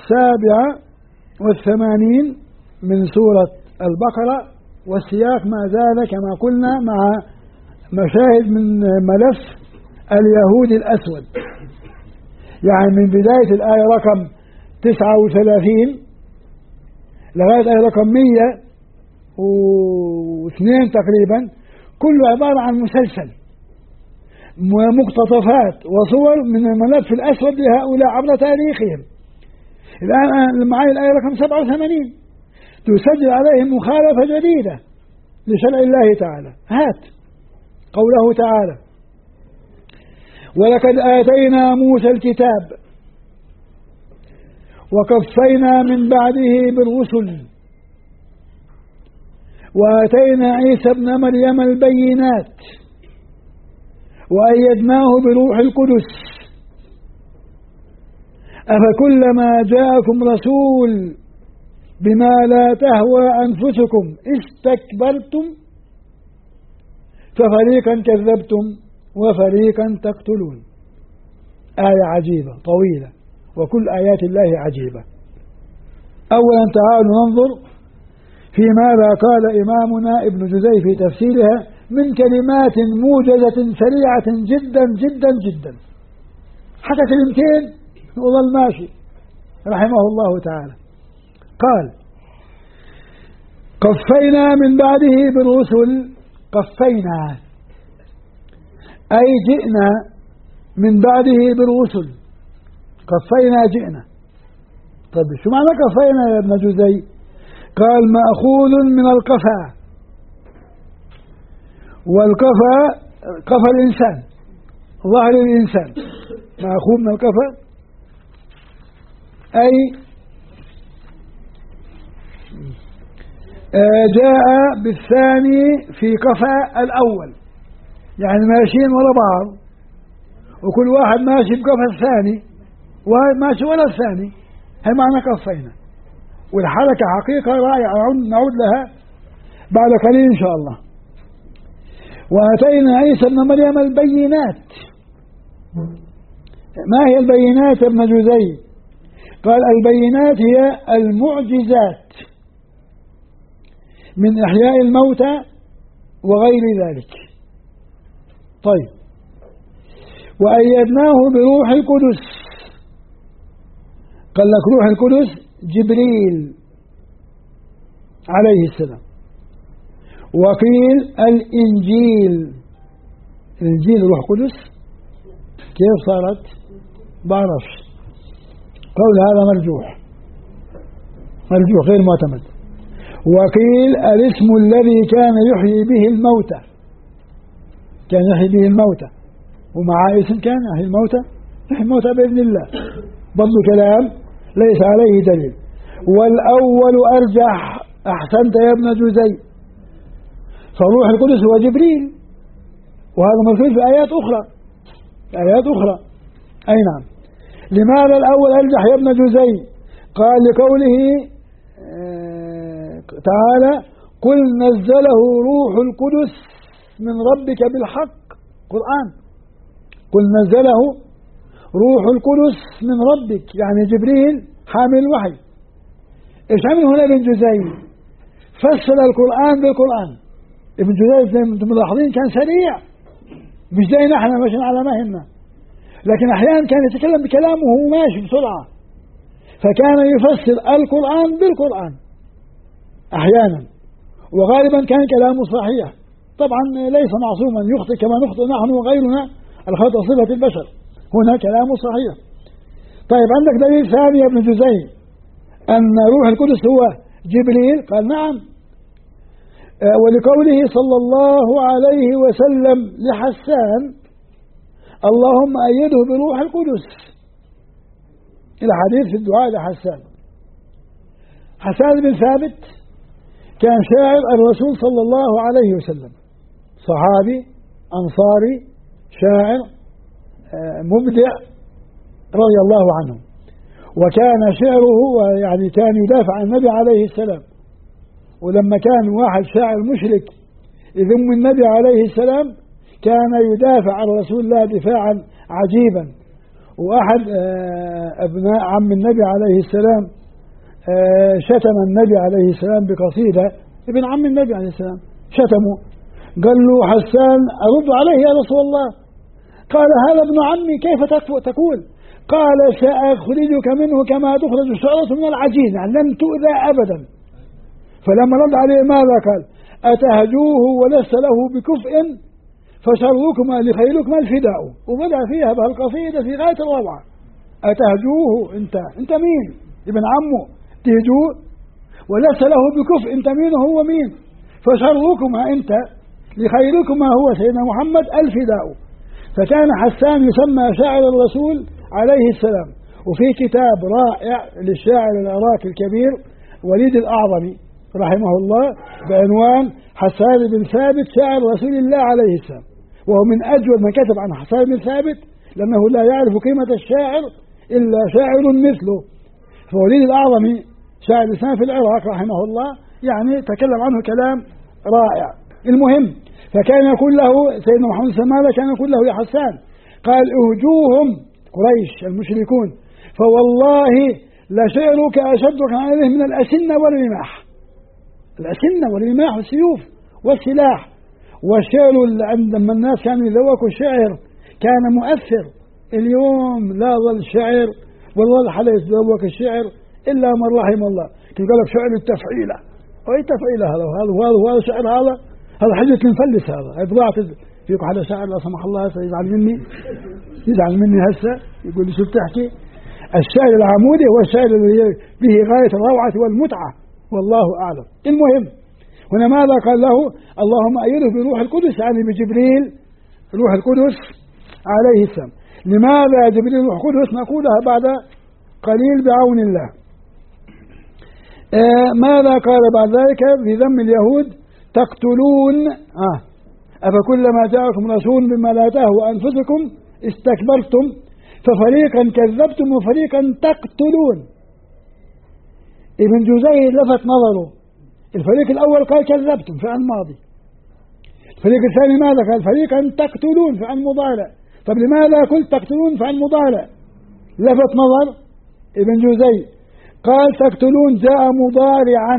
87 من سورة البقرة، والسياق ما زال كما قلنا مع مشاهد من ملف اليهود الأسود، يعني من بداية الآية رقم 39 لغاية الآية رقم 102 تقريبا، كله عبارة عن مسلسل ومقتطفات وصور من الملف الأسود لهؤلاء عبر تاريخهم. الآن معي الآية رقم 87 تسجل عليهم مخالفة جديدة لشرع الله تعالى. هات قوله تعالى: ولقد آتينا موسى الكتاب وقفينا من بعده بالرسل وآتينا عيسى ابن مريم البينات وأيدناه بروح القدس أفكلما جاءكم رسول بما لا تهوى أنفسكم استكبرتم ففريقا كذبتم وفريقا تقتلون. آية عجيبة طويلة، وكل آيات الله عجيبة. أولا تعالوا ننظر في ماذا قال إمامنا ابن جزي في تفسيرها من كلمات موجزة سريعة جدا جدا جدا، حتى كلمتين وظل ماشي رحمه الله تعالى. قال: قفينا من بعده بالرسل. قفينا أي جئنا من بعده بالرسل. قفينا جئنا. طيب شو معنى قفينا يا ابن جزي؟ قال: مأخوذ من القفا، والقفا قفا الإنسان، ظهر الإنسان، مأخوذ من القفا أي جاء بالثاني في قفا الأول، يعني ماشيين ولا بعض وكل واحد ماشي بقفا الثاني وواحد ماشي ولا الثاني، هي معنى قفينا. والحركة حقيقة رائعة نعود لها بعد قليل إن شاء الله. وآتينا عيسى ابن مريم البينات. ما هي البينات يا ابن جزي؟ قال: البينات هي المعجزات من إحياء الموتى وغير ذلك. طيب، وأيدناه بروح القدس. قال لك روح القدس جبريل عليه السلام. وقيل الإنجيل. الإنجيل روح قدس كيف صارت؟ بعرفش، قول هذا مرجوح غير معتمد. وقيل الاسم الذي كان يحيي به الموتى، كان يحيي به الموتى، ومع اسم كان يحيي الموتى بإذن الله، برضو كلام ليس عليه دليل. والأول أرجح، أحسنت يا ابن جزي، فروح القدس هو جبريل، وهذا مذكور في آيات أخرى. أي نعم. لماذا الأول أرجح يا ابن جزي؟ قال لقوله تعالى: قل نزله روح القدس من ربك بالحق. قرآن. قل نزله روح القدس من ربك، يعني جبريل حامل الوحي. ايش عمل هنا ابن جزي؟ فسر القرآن بالقرآن. ابن جزي زي ما انتم ملاحظين كان سريع، مش زينا احنا ماشيين على مهلنا، لكن احيانا كان يتكلم بكلامه وهو ماشي بسرعة، فكان يفسر القرآن بالقرآن احيانا، وغالبا كان كلامه صحيح. طبعا ليس معصوما، يخطئ كما نخطئ نحن وغيرنا، الخطأ صفة البشر، هنا كلامه صحيح. طيب عندك دليل ثاني يا ابن جزي أن روح القدس هو جبريل؟ قال: نعم. ولقوله صلى الله عليه وسلم لحسان: اللهم أيده بروح القدس، إلى حديث في الدعاء لحسان. حسان بن ثابت كان شاعر الرسول صلى الله عليه وسلم، صحابي أنصاري شاعر مبدع رضي الله عنه، وكان شعره يعني كان يدافع عن النبي عليه السلام. ولما كان واحد شاعر مشرك يذم النبي عليه السلام كان يدافع عن رسول الله دفاعا عجيبا. وأحد أبناء عم النبي عليه السلام شتم النبي عليه السلام بقصيدة، ابن عم النبي عليه السلام شتمه، قال له حسان أرد عليه يا رسول الله. قال هذا ابن عمي كيف تقول؟ قال سأخرجك منه كما تخرج الشعرة من العجين، يعني لن تؤذى أبدا. فلما رد عليه ماذا قال؟ أتهجوه ولست له بكفء فشركما لخيركما الفداء. وبدأ فيها بهالقصيدة في غاية الروعة. أتهجوه، أنت مين؟ ابن عمه تهجوه، ولست له بكفء، أنت مين وهو مين؟ فشركما أنت لخيركما هو سيدنا محمد الفداء. فكان حسان يسمى شاعر الرسول عليه السلام. وفي كتاب رائع للشاعر العراقي الكبير وليد الأعظمي رحمه الله بعنوان حسان بن ثابت شاعر رسول الله عليه السلام، وهو من أجود من كتب عن حسان بن ثابت، لأنه لا يعرف قيمة الشاعر إلا شاعر مثله. فوليد الأعظمي شاعر الإسلام في العراق رحمه الله يعني تكلم عنه كلام رائع. المهم، فكان يقول له سيدنا محمد صلى الله عليه وسلم، كان يقول له يا حسان، قال اهجوهم قريش المشركون فوالله لشعرك أشدك عليه من الأسنة والرماح. الأسنة والرماح والسيوف والسلاح. والشعر لما الناس كانوا يذوقوا الشعر كان مؤثر. اليوم لا ظل الشعر والله حلا يتذوق الشعر إلا من رحم الله. كيف قال لك شعر التفعيلة، وأي تفعيلة هذا شعر، هذا حجة المفلس، هذا إضاعة فيكم على شاعر لا سمح الله يزعل مني هسه يقول لي شو بتحكي. الشعر العمودي هو الشعر الذي به غاية الروعة والمتعة، والله أعلم. المهم هنا ماذا قال له؟ اللهم أيده بروح القدس، يعني بجبريل روح القدس عليه السلام. لماذا جبريل روح القدس؟ نقولها بعد قليل بعون الله. ماذا قال بعد ذلك في ذم اليهود؟ تقتلون أفكلما جاءكم رسول بما لا تهوى أنفسكم استكبرتم ففريقا كذبتم وفريقا تقتلون. ابن جوزي لفت نظره، الفريق الأول قال كذبتم فعل ماضي، الفريق الثاني ماذا قال؟ فريقا تقتلون فعل مضارع. طب لماذا قلت تقتلون فعل مضارع؟ لفت نظر ابن جوزي، قال تقتلون جاء مضارعا.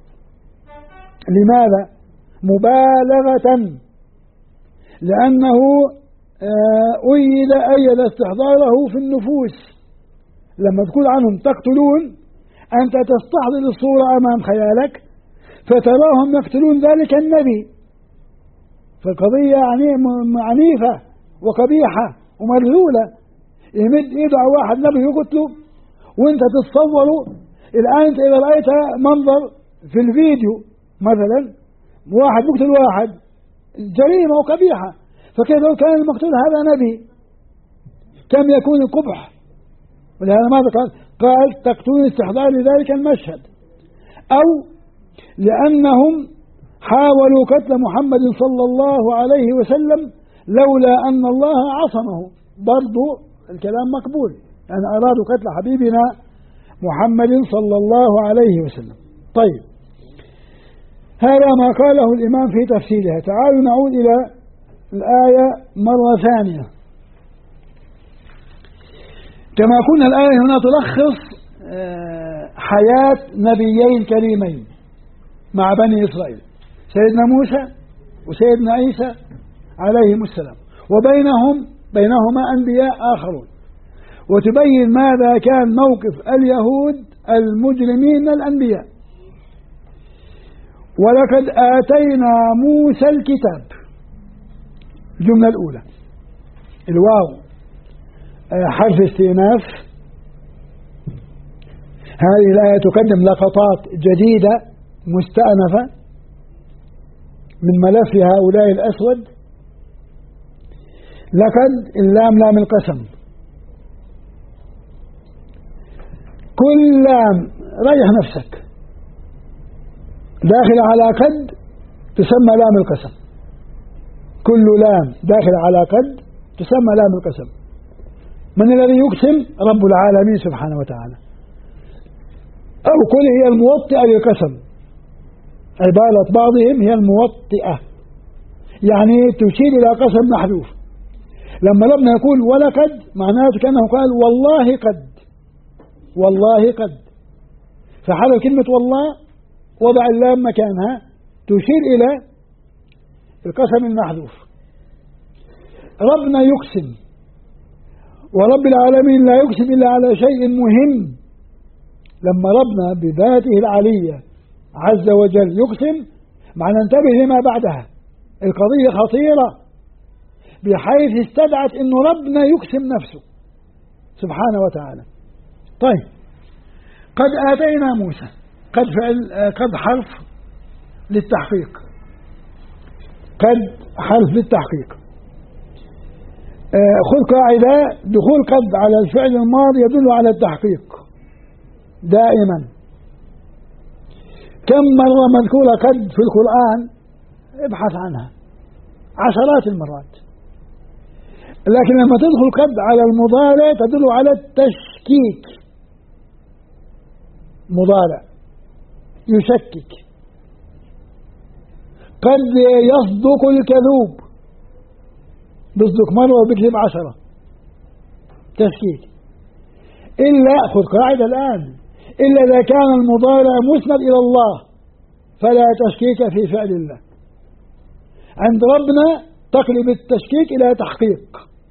لماذا؟ مبالغة، لأنه أيد استحضاره في النفوس. لما تقول عنهم تقتلون أنت تستحضر الصورة أمام خيالك فتراهم يقتلون ذلك النبي. فالقضية يعني عنيفة وقبيحة ومرذولة. يمد إيده على واحد نبي يقتله وانت تتصوره. الآن انت إذا رأيت منظر في الفيديو مثلا واحد يقتل واحد، جريمة وقبيحة، فكيف لو كان المقتول هذا نبي؟ كم يكون القبح. ولهذا ماذا قال تقتلون استحضار لذلك المشهد، أو لأنهم حاولوا قتل محمد صلى الله عليه وسلم لولا أن الله عصمه. برضو الكلام مقبول، يعني أرادوا قتل حبيبنا محمد صلى الله عليه وسلم. طيب، هذا ما قاله الإمام في تفسيرها. تعالوا نعود إلى الآية مرة ثانية. كما كنا الآية هنا تلخص حياة نبيين كريمين مع بني إسرائيل، سيدنا موسى وسيدنا عيسى عليهم السلام، بينهما أنبياء آخرون، وتبين ماذا كان موقف اليهود المجرمين من الأنبياء. ولقد آتينا موسى الكتاب، الجملة الأولى الواو حرف استئناف. هذه الآية تقدم لقطات جديدة مستأنفة من ملف هؤلاء الأسود. لقد اللام لام القسم، كل لام ريح نفسك داخل على قد تسمى لام القسم، كل لام داخل على قد تسمى لام القسم. من الذي يقسم؟ رب العالمين سبحانه وتعالى. أو كل هي الموطئة للقسم، عبارة بعضهم هي الموطئة، يعني تشير إلى قسم محذوف. لما ربنا يقول ولقد معناته كأنه قال والله قد، والله قد، فحذف كلمة والله وضع اللام مكانها تشير إلى القسم المحذوف. ربنا يقسم، ورب العالمين لا يقسم إلا على شيء مهم. لما ربنا بذاته العلية عز وجل يقسم، معنى انتبه لما بعدها، القضية خطيرة بحيث استدعت أن ربنا يقسم نفسه سبحانه وتعالى. طيب، قد آتينا موسى، قد حرف للتحقيق، قد حرف للتحقيق. خذ قاعدة، دخول قد على الفعل الماضي يدل على التحقيق دائما. كم مرة مذكورة قد في القرآن؟ ابحث عنها عشرات المرات. لكن لما تدخل قد على المضارع تدل على التشكيك، مضارع يشكك. قد يصدق الكذوب، بيصدق مرة وبيكذب 10، تشكيك. إلا خذ قاعدة الآن، إلا إذا كان المضارع مسند إلى الله فلا تشكيك في فعل الله. عند ربنا تقلب التشكيك إلى تحقيق.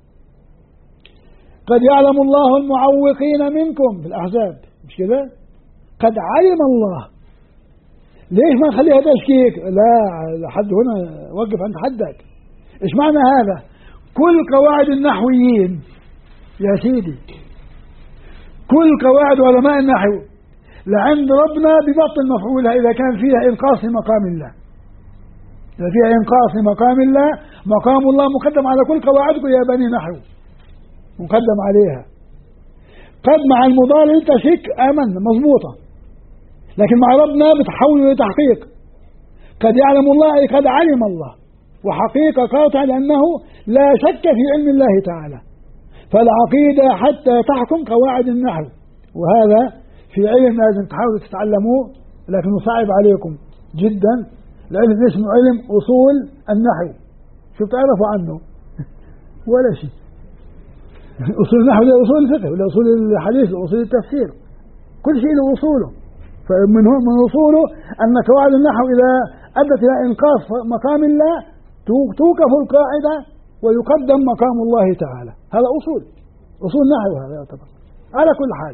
قد يعلم الله المعوقين منكم في الأحزاب، مش كده؟ قد علم الله. ليش ما نخليها تشكيك؟ لا، لحد هنا وقف عند حدك. إيش معنى هذا؟ كل قواعد النحويين يا سيدي، كل قواعد علماء النحو لعند ربنا ببطل مفعولها إذا كان فيها إنقاص لمقام الله. إذا فيها إنقاص لمقام الله، مقام الله مقدم على كل قواعدكم يا بني نحو، مقدم عليها. قد مع المضارع تشك آمن مضبوطة، لكن مع ربنا بتحول لتحقيق. قد يعلم الله أي قد علم الله، وحقيقة قاطعة لأنه لا شك في علم الله تعالى. فالعقيدة حتى تحكم قواعد النحو، وهذا في علم لازم تحاولوا تتعلموه، لكنه صعب عليكم جدا. العلم اسمه علم أصول النحو، شو بتعرفوا عنه؟ ولا شيء. أصول النحو له أصول الفقه، ولا أصول الحديث، وأصول التفسير، كل شيء له أصوله. فمن أصوله أن قواعد النحو إذا أدت إلى إنقاص مقام الله توقف القاعدة ويقدم مقام الله تعالى. هذا أصول نحو، هذا يعتبر. على كل حال،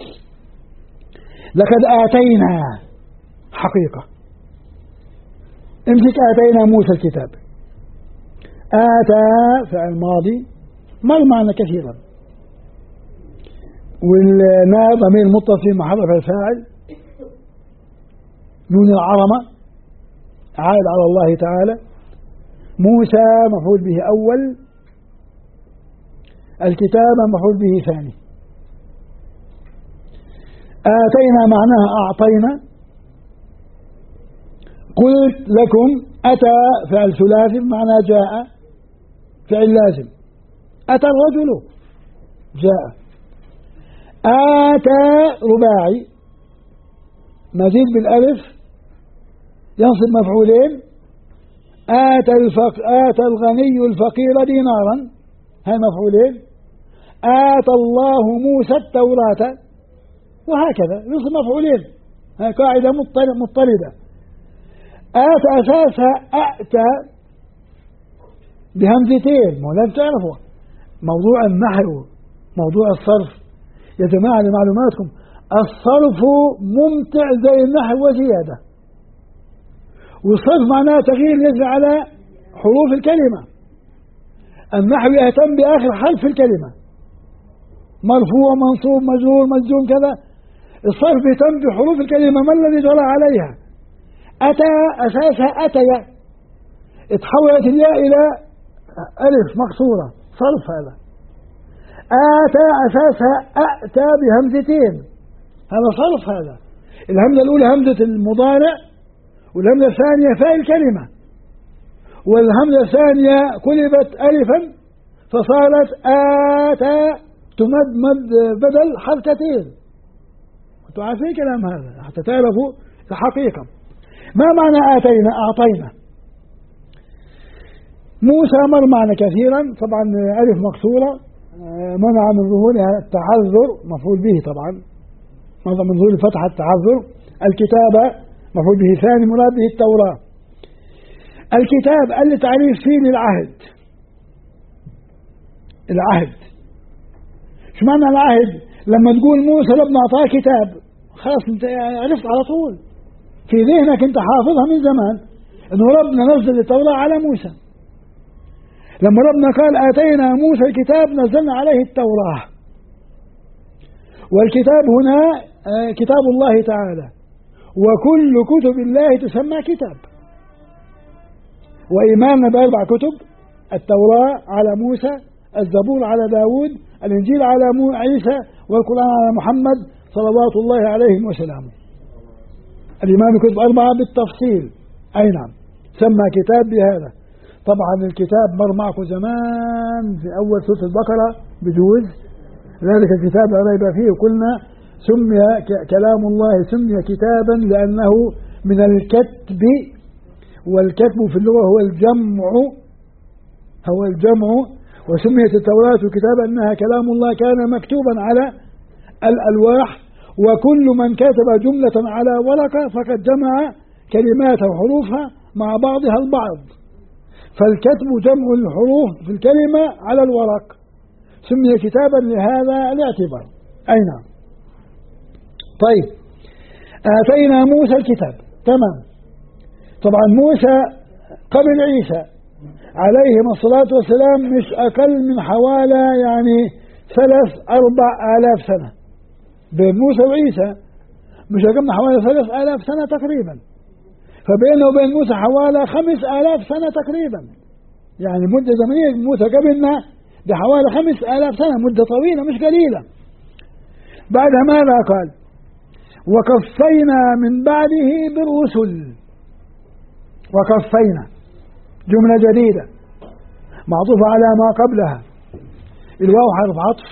لقد آتينا حقيقة. امسك آتينا موسى الكتاب. آتى فعل ماضي مر معنا كثيرا، والنا ضمير متصل محذوف الفاعل، نون العظمة عائد على الله تعالى. موسى مفعول به أول، الكتاب مفعول به ثاني. آتينا معناها أعطينا. قلت لكم أتى فعل ثلاثي معناه جاء، فعل لازم. أتى الرجل جاء. آتى رباعي مزيد بالألف ينصب مفعولين. آتى الغني الفقير دينارا، هاي مفعولين. آتى الله موسى التوراة، وهكذا ينصب مفعولين. هاي قاعدة مضطردة. آتى أساسها أأتى بهمزتين، لازم تعرفوا موضوع النحو، موضوع الصرف. يا جماعة لمعلوماتكم، الصرف ممتع زي النحو وزيادة. والصرف معناه تغيير يجري على حروف الكلمة. النحو يهتم بآخر حرف في الكلمة، مرفوع منصوب مجرور مجزوم كذا. الصرف يهتم بحروف الكلمة، ما الذي جرى عليها. أتى أساسها أتي، اتحولت الياء إلى ألف مقصورة، صرف هذا. آتى أساسها أأتى بهمزتين، هذا صرف. هذا الهمزة الأولى همزة المضارع، والهمزة الثانية فاء الكلمة، والهمزة الثانية قلبت ألفا فصارت آتى تمد مد بدل حركتين. أنتم عارفين كلام هذا حتى تعرفوا الحقيقة. ما معنى آتينا؟ أعطينا. موسى مر معنا كثيرا، طبعا ألف مكسورة منع من ظهورها التعذر، مفعول به طبعا، منع من ظهور الفتحة التعذر. الكتابة مفعول به ثاني، مراد به التوراة. الكتاب اللي تعريف فيه للعهد. العهد شو معنى العهد؟ لما تقول موسى ربنا أعطاه كتاب، خلاص انت عرفت على طول في ذهنك، انت حافظها من زمان انه ربنا نزل التوراة على موسى. لما ربنا قال آتينا موسى الكتاب نزلنا عليه التوراة. والكتاب هنا كتاب الله تعالى، وكل كتب الله تسمى كتاب. وإيماننا بأربع كتب: التوراة على موسى، الزبور على داود، الإنجيل على عيسى، والقرآن على محمد صلوات الله عليه وسلامه. الإيمان بكتب أربعة بالتفصيل. أي نعم، سمى كتاب بهذا. طبعا الكتاب مر معكم زمان في أول سورة البقرة بجوز، ذلك الكتاب لا ريب فيه. قلنا سمي كلام الله سمي كتابا لأنه من الكتب، والكتب في اللغة هو الجمع. وسميت التوراة كتابا أنها كلام الله كان مكتوبا على الألواح، وكل من كتب جملة على ورقة فقد جمع كلماتها وحروفها مع بعضها البعض. فالكتب جمع الحروف في الكلمة على الورق، سمي كتابا لهذا الاعتبار. أي نعم. طيب، آتينا موسى الكتاب، تمام. طبعا موسى قبل عيسى عليهم الصلاة والسلام مش أقل من حوالي 3-4 آلاف سنة. بين موسى وعيسى مش أقل من حوالي 3000 سنة تقريبا. فبينه وبين موسى حوالي 5000 سنة تقريبا، يعني مدة زمنية. موسى قبلنا بحوالي 5000 سنة، مدة طويلة مش قليلة. بعدها ماذا قال؟ وكفينا من بعده بالرسل. وكفينا جملة جديدة معطوفة على ما قبلها، الواو حرف عطف.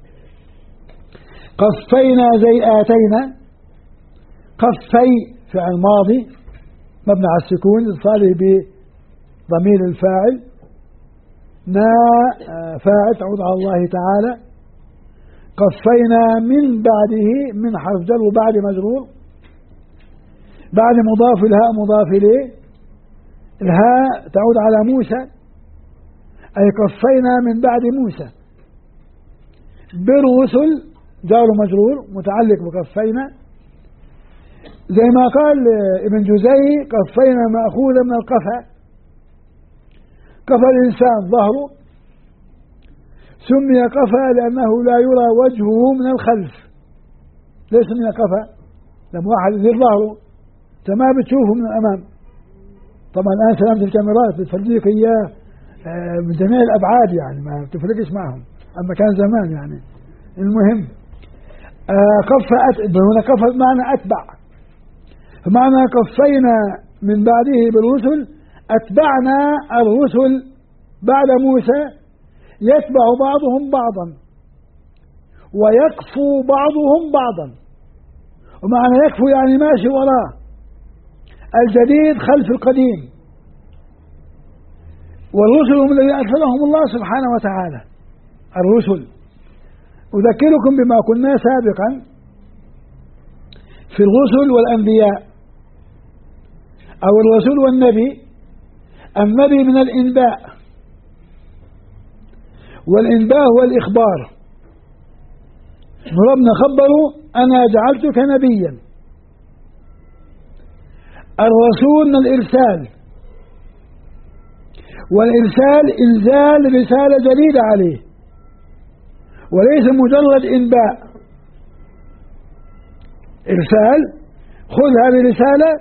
قفينا زي آتينا، قفي فعل ماضي مبني على السكون اتصاله بضمير الفاعل، نا فاعل تعود على الله تعالى. قفينا من بعده، من حرف جر وبعد مجرور، بعد مضاف الهاء مضاف إليه، الهاء تعود على موسى، أي قفينا من بعد موسى. بالرسل جار مجرور متعلق بقفينا، زي ما قال ابن جزي قفينا مأخوذة من القفا. قفا الإنسان ظهره، سمي قفا لأنه لا يرى وجهه من الخلف. ليس من قفا؟ لما واحد يدير ظهره ما بتشوفه من الأمام. طبعا الآن سلامة الكاميرات بتفرجيك إياه من جميع الأبعاد، يعني ما بتفرقش معهم، أما كان زمان يعني. المهم قفا هنا قفا بمعنى أتبع، فمعنى قفينا من بعده بالرسل أتبعنا الرسل بعد موسى، يتبع بعضهم بعضا ويكفو بعضهم بعضا. ومعنى يكفو يعني ماشي وراه، الجديد خلف القديم. والرسل هم الذين أرسلهم الله سبحانه وتعالى. الرسل أذكركم بما قلنا سابقا في الرسل والأنبياء، أو الرسول والنبي. النبي من الإنباء، والإنباء هو الإخبار. ربنا خبروا أنا جعلتك نبيا. الرسول من الإرسال، والإرسال إنزال رسالة جديدة عليه، وليس مجرد إنباء. إرسال خذ هذه الرسالة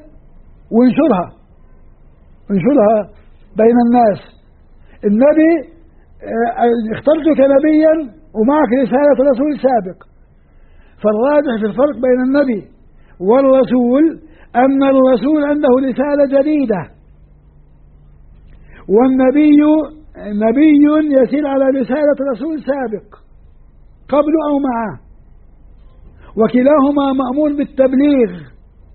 وانشرها بين الناس. النبي اخترتك نبيا ومعك رسالة رسول سابق. فالراجح في الفرق بين النبي والرسول أن الرسول عنده رسالة جديدة، والنبي نبي يسير على رسالة رسول سابق قبل أو معه، وكلاهما مأمور بالتبليغ.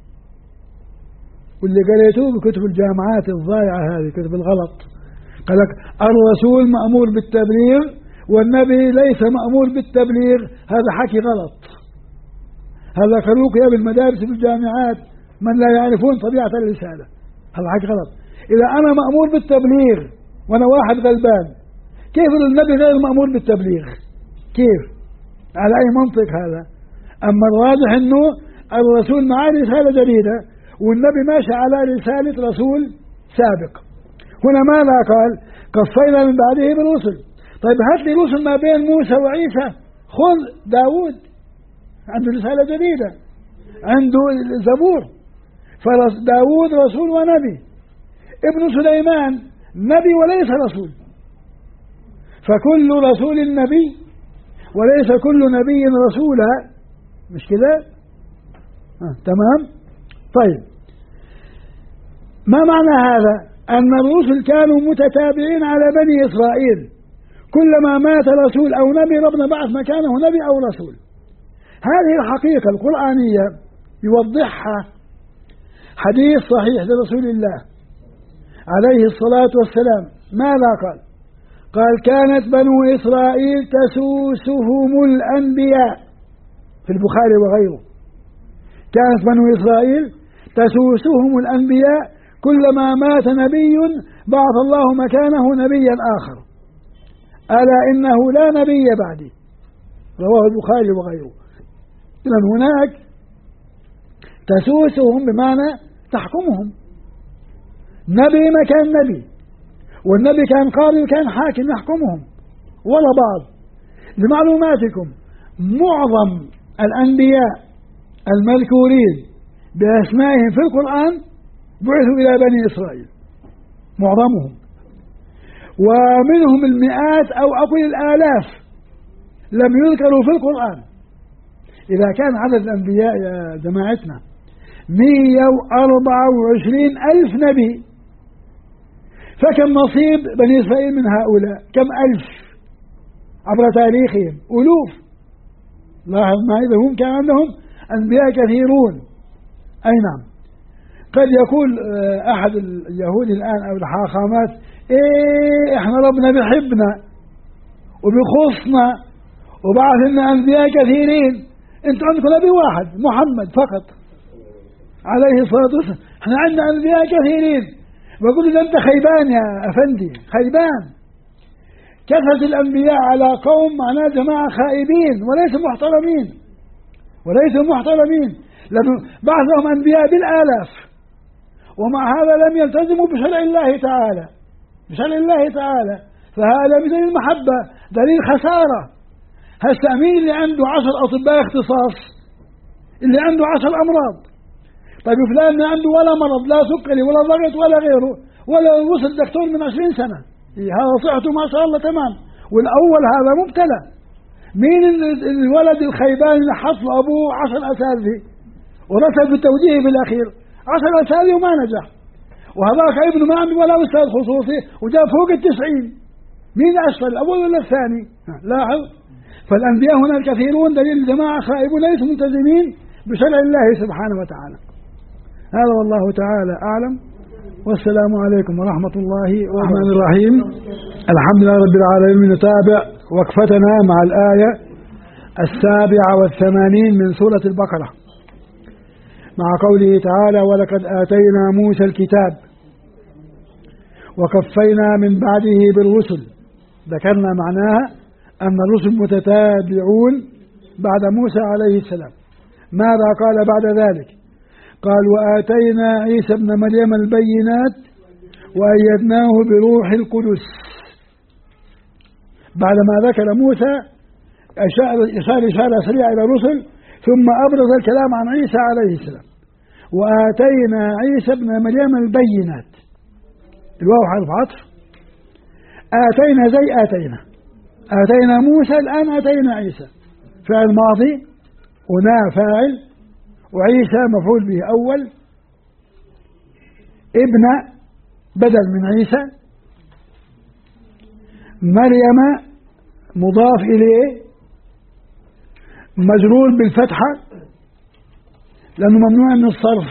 واللي قريتوه بكتب الجامعات الضائعة هذه، كتب الغلط، قال لك الرسول مأمور بالتبليغ والنبي ليس مأمور بالتبليغ، هذا حكي غلط. هذا خلوق يا بالمدارس بالجامعات من لا يعرفون طبيعة الرسالة، هذا حكي غلط. إذا أنا مأمور بالتبليغ وأنا واحد غلبان، كيف النبي غير مأمور بالتبليغ؟ كيف؟ على أي منطق هذا؟ أما الواضح أنه الرسول معاه رسالة جديدة والنبي ماشي على رسالة رسول سابق. هنا ماذا قال؟ قفينا من بعده بالرسل. طيب هات لي رسل ما بين موسى وعيسى. خذ داود عنده رسالة جديدة، عنده زبور، فداود رسول ونبي. ابن سليمان نبي وليس رسول، فكل رسول نبي وليس كل نبي رسولا، مش كده؟ تمام. طيب ما معنى هذا؟ أن الرسل كانوا متتابعين على بني إسرائيل، كلما مات رسول أو نبي ربنا بعث مكانه نبي أو رسول. هذه الحقيقة القرآنية يوضحها حديث صحيح لرسول الله عليه الصلاة والسلام. ماذا قال؟ قال كانت بنو إسرائيل تسوسهم الأنبياء، في البخاري وغيره. كانت بنو إسرائيل تسوسهم الأنبياء، كلما مات نبي بعث الله مكانه نبيا آخر، ألا إنه لا نبي بعدي، رواه البخاري وغيره. إذن هناك تسوسهم بمعنى تحكمهم، نبي مكان نبي، والنبي كان قاضي وكان حاكم يحكمهم ولا بعض. لمعلوماتكم معظم الأنبياء المذكورين بأسمائهم في القرآن بعثوا إلى بني إسرائيل، معظمهم، ومنهم المئات أو أقول الآلاف لم يذكروا في القرآن. إذا كان عدد الأنبياء يا جماعتنا 124,000 نبي، فكم نصيب بني إسرائيل من هؤلاء؟ كم ألف عبر تاريخهم؟ ألوف. لاحظ معي، هم كان عندهم أنبياء كثيرون. أي نعم. قد يقول أحد اليهود الآن أو الحاخامات إيه إحنا ربنا بيحبنا وبيخصنا وبعث لنا أنبياء كثيرين، أنتوا عندكم نبي واحد محمد فقط عليه الصلاة والسلام، إحنا عندنا أنبياء كثيرين. بقول له أنت خيبان يا أفندي، خيبان. كثرة الأنبياء على قوم معناه جماعة خائبين وليسوا محترمين، وليسوا محترمين، لأنه بعث لهم أنبياء بالآلاف ومع هذا لم يلتزموا بشرع الله تعالى، بشرع الله تعالى. فهذا بدليل المحبة، دليل خسارة. هسه مين اللي عنده 10 أطباء اختصاص، اللي عنده 10 أمراض؟ طيب فلان اللي عنده ولا مرض، لا سكري ولا ضغط ولا غيره، ولا وصل دكتور من 20 سنة، هذا صحته ما شاء الله تمام، والأول هذا مبتلى. مين الولد الخيبان اللي حط له أبوه 10 أساتذة ورتب بالتوجيه بالأخير 10 أساتذة وما نجح، وهذاك ابنه ما عنده ولا أستاذ خصوصي وجاب فوق 90. مين أشطر، الأول ولا الثاني؟ لاحظ. فالأنبياء هنا الكثيرون دليل الجماعة خائبون ليسوا ملتزمين بشرع الله سبحانه وتعالى. هذا والله تعالى أعلم، والسلام عليكم ورحمة الله الرحمن الرحيم. الحمد لله رب العالمين. نتابع وقفتنا مع الآية 87 من سورة البقرة مع قوله تعالى ولقد آتينا موسى الكتاب وكفينا من بعده بالرسل. ذكرنا معناها أن الرسل متتابعون بعد موسى عليه السلام. ماذا قال بعد ذلك؟ قال وآتينا عيسى ابن مريم البينات وأيدناه بروح القدس. بعدما ذكر موسى إشارة سريعة إلى الرسل، ثم أبرز الكلام عن عيسى عليه السلام. وآتينا عيسى ابن مريم البينات، الواو حرف عطف، آتينا زي آتينا موسى، الآن آتينا عيسى، فعل ماضي ونا فاعل وعيسى مفعول به أول، ابن بدل من عيسى، مريم مضاف إليه مجرور بالفتحة لأنه ممنوع من الصرف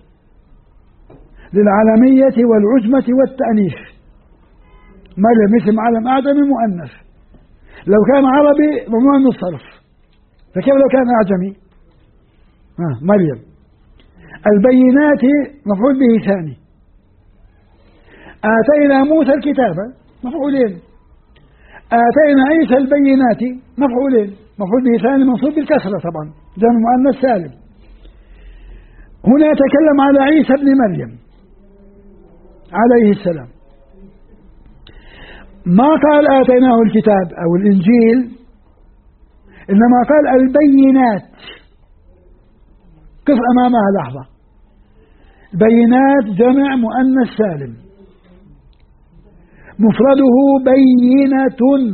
للعالمية والعجمة والتأنيث. مريم اسم علم أعجمي مؤنث، لو كان عربي ممنوع من الصرف، فكيف لو كان أعجمي؟ مريم. البينات مفعول به ثاني. آتينا موسى الكتاب مفعولين. آتينا عيسى البينات مفعولين، مفعول به ثاني منصوب بالكسرة طبعا جمع مؤنث سالم. هنا يتكلم على عيسى ابن مريم عليه السلام، ما قال آتيناه الكتاب أو الإنجيل، إنما قال البينات. قف أمامها لحظة. بينات جمع مؤنث سالم، مفرده بينة.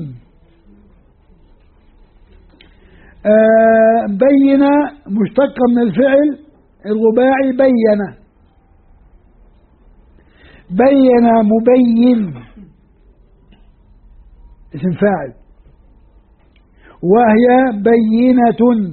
بينة مشتقة من الفعل الرباعي بين. بين مبين اسم فاعل، وهي بينة،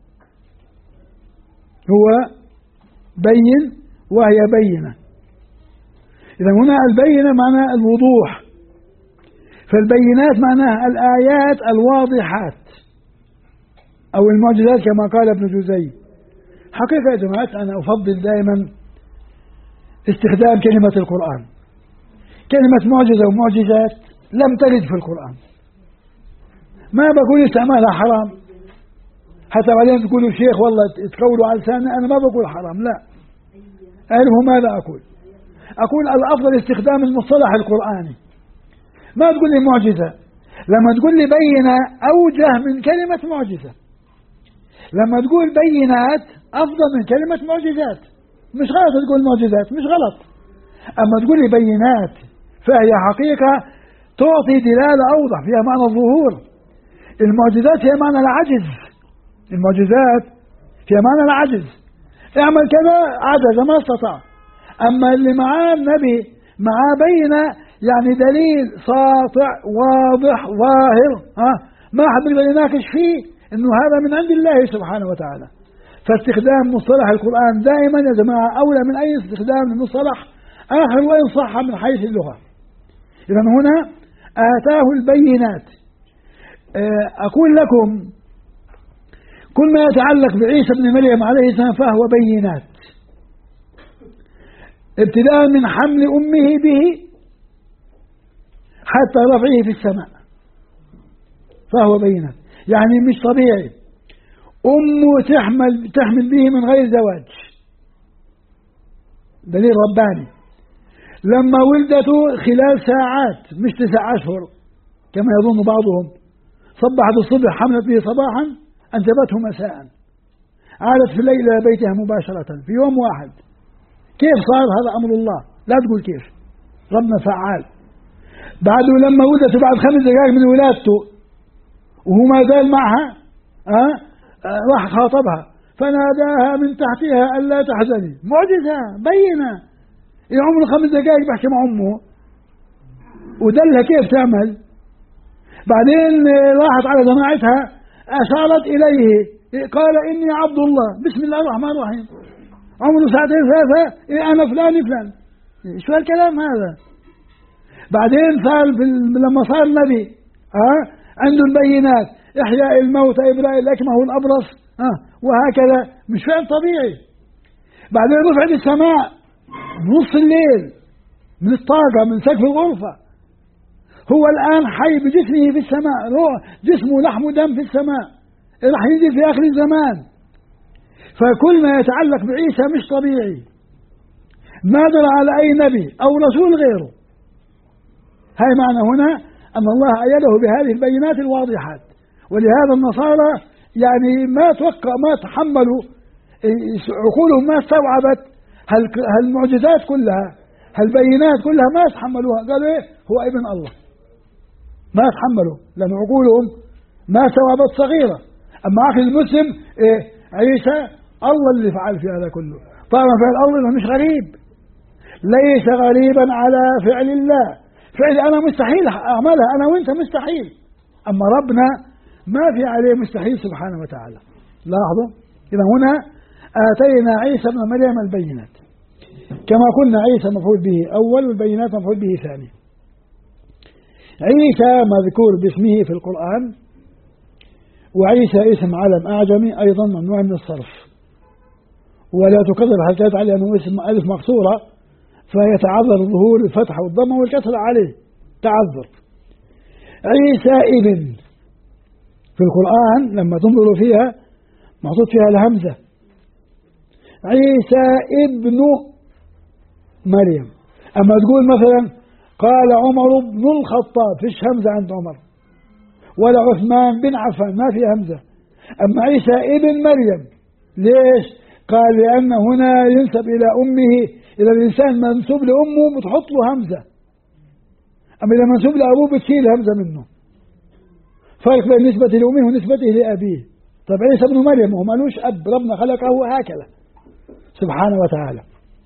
هو بين وهي بينة. إذا هنا البينة معناها الوضوح، فالبينات معناها الآيات الواضحات أو المعجزات كما قال ابن جوزي. حقيقة يا جماعة أنا أفضل دائما استخدام كلمة القرآن. كلمة معجزة ومعجزات لم ترد في القرآن، ما بقول استعمالها حرام، حتى بعدين تقولوا الشيخ والله تقولوا على لساني، أنا ما بقول حرام، لا، أعرفوا ماذا أقول الأفضل استخدام المصطلح القرآني. ما تقول لي معجزة، لما تقول لي بينة أوجه من كلمة معجزة، لما تقول بينات أفضل من كلمة معجزات. مش غلط تقول معجزات، مش غلط، أما تقول لي بينات فهي حقيقة تعطي دلالة أوضح، فيها معنى الظهور. المعجزات هي معنى العجز، المعجزات فيها معنى العجز، اعمل كذا عجز ما استطاع. أما اللي معاه النبي معاه بينة يعني دليل ساطع واضح ظاهر، ما حد يقدر يناقش فيه انه هذا من عند الله سبحانه وتعالى. فاستخدام مصطلح القرآن دائما يا جماعة أولى من أي استخدام للمصطلح آخر وإن صح من حيث اللغة. إذا هنا آتاه البينات. أقول لكم كل ما يتعلق بعيسى بن مريم عليه السلام فهو بينات، ابتداء من حمل أمه به حتى رفعه في السماء، فهو بينات. يعني مش طبيعي أمه تحمل به من غير زواج، دليل رباني. لما ولدته خلال ساعات مش 9 أشهر كما يظن بعضهم، صبحت الصبح حملت به صباحا أنجبته مساء، عادت في الليل إلى بيتها مباشرة في يوم واحد. كيف صار هذا؟ أمر الله، لا تقول كيف، ربنا فعال. بعده لما ولدته بعد 5 دقائق من ولادته وهو ما زال معها راح خاطبها فناداها من تحتها ألا تحزني. معجزة بينة، عمره 5 دقائق بحكي مع أمه ودلها كيف تعمل. بعدين راحت على جماعتها أشارت إليه قال إني عبد الله بسم الله الرحمن الرحيم، عمره 2 3 أنا فلان. شو هالكلام هذا؟ بعدين صار لما صار نبي عنده البينات، إحياء الموتى، إبراء الأكمه والأبرص، وهكذا، مش فعل طبيعي. بعدين رفع للسماء نص الليل من الطاقة من سقف الغرفة، هو الآن حي بجسمه في السماء، روح جسمه لحم ودم في السماء، راح ينزل في آخر الزمان. فكل ما يتعلق بعيسى مش طبيعي، ما جرى على أي نبي أو رسول غيره. هاي معنى هنا أن الله أيده بهذه البينات الواضحات. ولهذا النصارى يعني ما تحملوا، عقولهم ما استوعبت هالمعجزات كلها، هالبينات كلها ما تحملوها، قالوا إيه هو ابن الله. ما يتحملوا لأن عقولهم ما استوعبت صغيرة. أما عقل المسلم إيه؟ عيسى الله اللي فعل في هذا كله، طبعا فعل الله مش غريب، ليس غريبا على فعل الله. فعل أنا مستحيل أعملها، أنا وأنت مستحيل، أما ربنا ما في عليه مستحيل سبحانه وتعالى. لاحظوا إذا هنا آتينا عيسى ابن مريم البينات، كما قلنا عيسى مفعول به أول والبينات مفعول به ثاني. عيسى مذكور باسمه في القرآن، وعيسى اسم علم أعجمي أيضا ممنوع من الصرف، ولا تكرر الحركات عليه أنه اسم ألف مقصورة فيتعذر ظهور الفتح والضمة والكسر عليه تعذر. عيسى ابن في القرآن لما تنظروا فيها محطوط فيها الهمزة، عيسى ابن مريم. أما تقول مثلا قال عمر بن الخطاب فيش همزة عند عمر، ولا عثمان بن عفان ما في همزة. أما عيسى ابن مريم ليش؟ قال لأن هنا ينسب إلى أمه، إذا الإنسان منسوب لأمه بتحط له همزة، أما إذا منسوب لأبوه بتشيل همزة منه. فرق بين نسبة لأمه ونسبته لأبيه. طب عيسى ابن مريم هو مالوش أب، ربنا خلقه هكذا سبحانه وتعالى.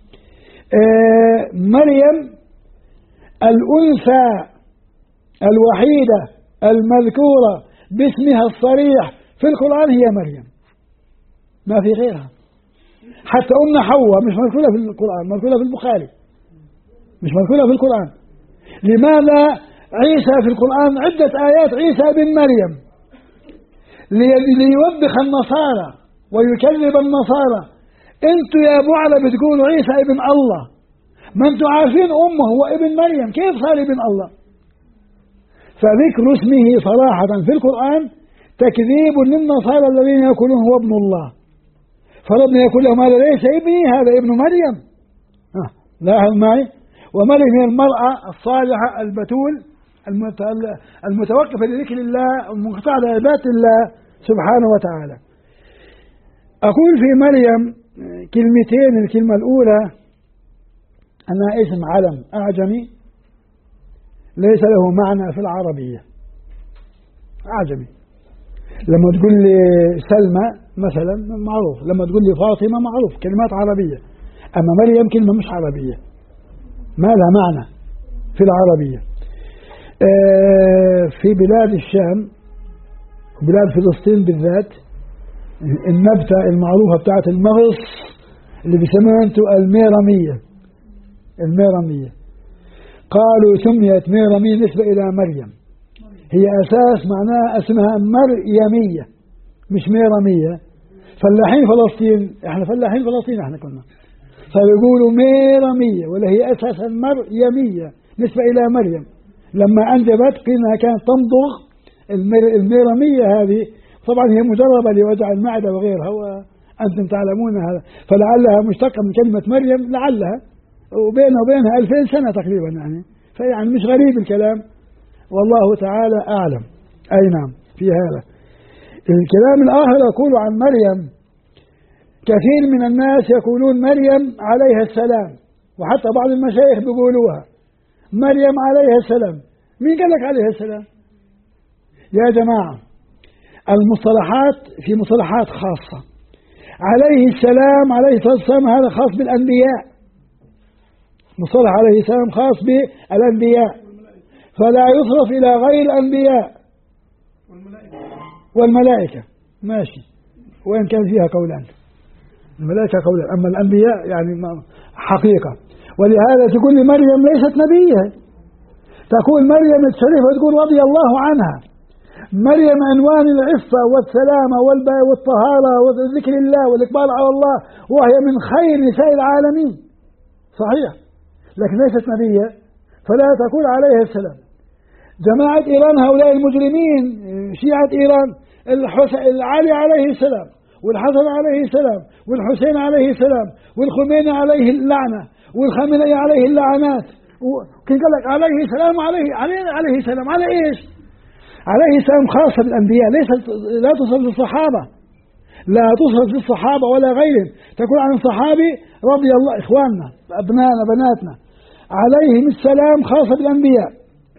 مريم الأنثى الوحيدة المذكورة باسمها الصريح في القرآن هي مريم، ما في غيرها. حتى أمنا حواء مش مذكورة في القرآن، مذكورة في البخاري، مش مذكورة في القرآن. لماذا عيسى في القرآن عدة آيات عيسى بن مريم؟ ليوبخ النصارى ويكذب النصارى. انتوا يا ابو عرب بتقولوا عيسى ابن الله، ما انتوا عارفين امه هو ابن مريم، كيف صار ابن الله؟ فذكر اسمه صراحة في القرآن تكذيب للنصارى الذين يقولون هو ابن الله. فربنا يقول لهم هذا ليس ابني، هذا ابن مريم. لاحظ معي، ومريم هي المرأة الصالحة البتول المتوقفة لذكر الله المنقطعة لعبادة الله سبحانه وتعالى. أقول في مريم كلمتين. الكلمة الأولى أنها اسم علم أعجمي ليس له معنى في العربية، أعجمي. لما تقول لي سلمى مثلا معروف، لما تقول لي فاطمة معروف، كلمات عربية. أما مريم كلمة مش عربية، ما لها معنى في العربية. في بلاد الشام وبلاد فلسطين بالذات النبتة المعروفة بتاعت المغص اللي بيسموها انتوا الميرمية، قالوا سميت ميرمية نسبة إلى مريم، هي أساس معناها اسمها مريمية مش ميرمية. فلاحين فلسطين، احنا فلاحين فلسطين احنا كنا، فيقولوا ميرمية ولا هي أساسا مريمية نسبة إلى مريم. لما أنجبت قلنا كانت تمضغ الميرمية هذه، طبعا هي مجربة لوجع المعدة وغيرها وأنتم تعلمون هذا، فلعلها مشتقة من كلمة مريم لعلها، وبينها 2000 سنة تقريبا يعني، فيعني مش غريب الكلام، والله تعالى أعلم. أي نعم في هذا الكلام. الآخر يقول عن مريم، كثير من الناس يقولون مريم عليها السلام، وحتى بعض المشايخ بيقولوها مريم عليها السلام. مين قال لك عليها السلام يا جماعة؟ المصطلحات في مصطلحات خاصة. عليه السلام عليه الصلاة والسلام هذا خاص بالأنبياء، مصطلح عليه السلام خاص بالأنبياء، فلا يصرف إلى غير الأنبياء والملائكة ماشي، وإن كان فيها قولان، الملائكة قولان، أما الأنبياء يعني حقيقة. ولهذا تقول لي مريم ليست نبية، تقول مريم الشريفة تقول رضي الله عنها. مريم عنوان العفة والسلامة والطهارة وذكر الله والإقبال على الله، وهي من خير نساء العالمين صحيح، لكن ليست نبية فلا تقول عليها السلام. جماعة إيران هؤلاء المجرمين شيعة إيران، علي عليه السلام والحسن عليه السلام والحسين عليه السلام والخميني عليه اللعنة والخامنئي عليه اللعنات، وكان قال لك عليه السلام عليه السلام على إيش؟ عليه السلام خاصة بالأنبياء، لا تصف للصحابة، لا تصف للصحابة ولا غيرهم. تقول عن الصحابي رضي الله، إخواننا أبنائنا بناتنا عليهم السلام خاصة بالأنبياء،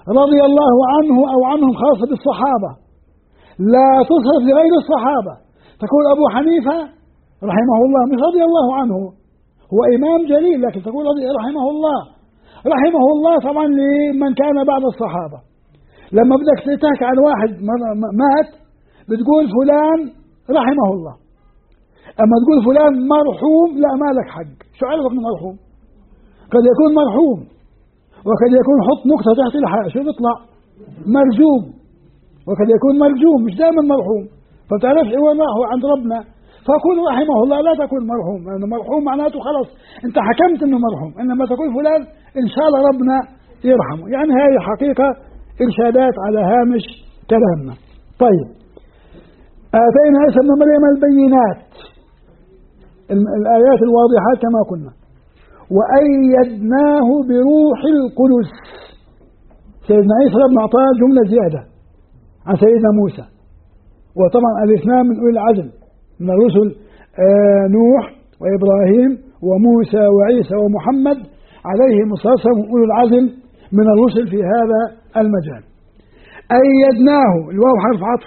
رضي الله عنه أو عنهم خاصة بالصحابة، لا تصرف لغير الصحابة. تقول أبو حنيفة رحمه الله مش رضي الله عنه، هو إمام جليل، لكن تقول رحمه الله. رحمه الله طبعا لمن كان بعد الصحابة. لما بدك تحكي عن واحد مات بتقول فلان رحمه الله، أما تقول فلان مرحوم لا، ما لك حق. شو عرفك من مرحوم؟ قد يكون مرحوم وقد يكون حط نقطة تحت الحاء شو بيطلع؟ مرجوم. وقد يكون مرجوم، مش دائما مرحوم، فتعرفش وين راح عند ربنا. فقول رحمه الله، لا تقول مرحوم، لأنه مرحوم معناته خلاص أنت حكمت إنه مرحوم. إنما تقول فلان إن شاء الله ربنا يرحمه. يعني هذه حقيقة إرشادات على هامش كلامنا. طيب، آتينا عيسى ابن مريم البينات، الآيات الواضحات كما قلنا، وأيدناه بروح القدس. سيدنا عيسى ربنا أعطاه جملة زيادة عن سيدنا موسى، وطبعا الاثنان من أولي العزم من الرسل، نوح وإبراهيم وموسى وعيسى ومحمد عليهم الصلاة والسلام أولي العزم من الرسل في هذا المجال. أيدناه، الواو حرف عطف،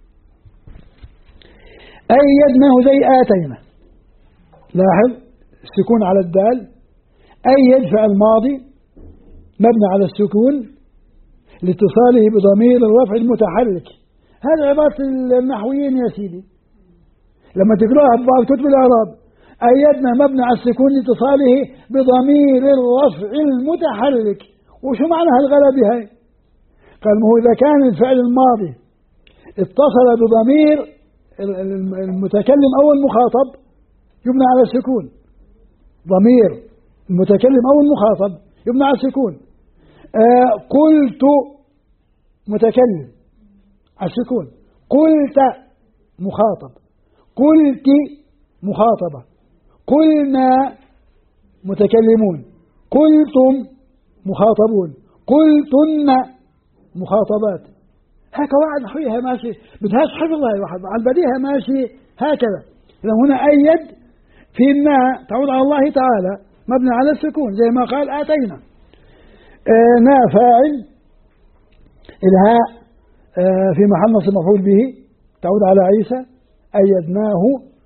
أيدناه زي آتينا، لاحظ السكون على الدال. أيد فعل ماضي مبني على السكون لاتصاله بضمير الرفع المتحرك. هذا عبارة النحويين يا سيدي، لما تقرأها ببعض كتب الإعراب، أيدنا مبني على السكون لاتصاله بضمير الرفع المتحرك. وشو معنى الغلبة هاي؟ قال ما هو إذا كان الفعل الماضي اتصل بضمير المتكلم أو المخاطب يبنى على السكون. ضمير المتكلم أو المخاطب يبنى على السكون. قلت متكلم على السكون، قلت مخاطب، قلت مخاطبة، قلنا متكلمون، قلتم مخاطبون، قلتن مخاطبات. هكا واحد نحويها ماشي، بدهاش حفظ هاي واحد على البديهة ماشي هكذا. إذا هنا أيد في الناء تعود على الله تعالى مبني على السكون زي ما قال آتينا. نا فاعل، الهاء في محل نصب مفعول به تعود على عيسى. أيدناه،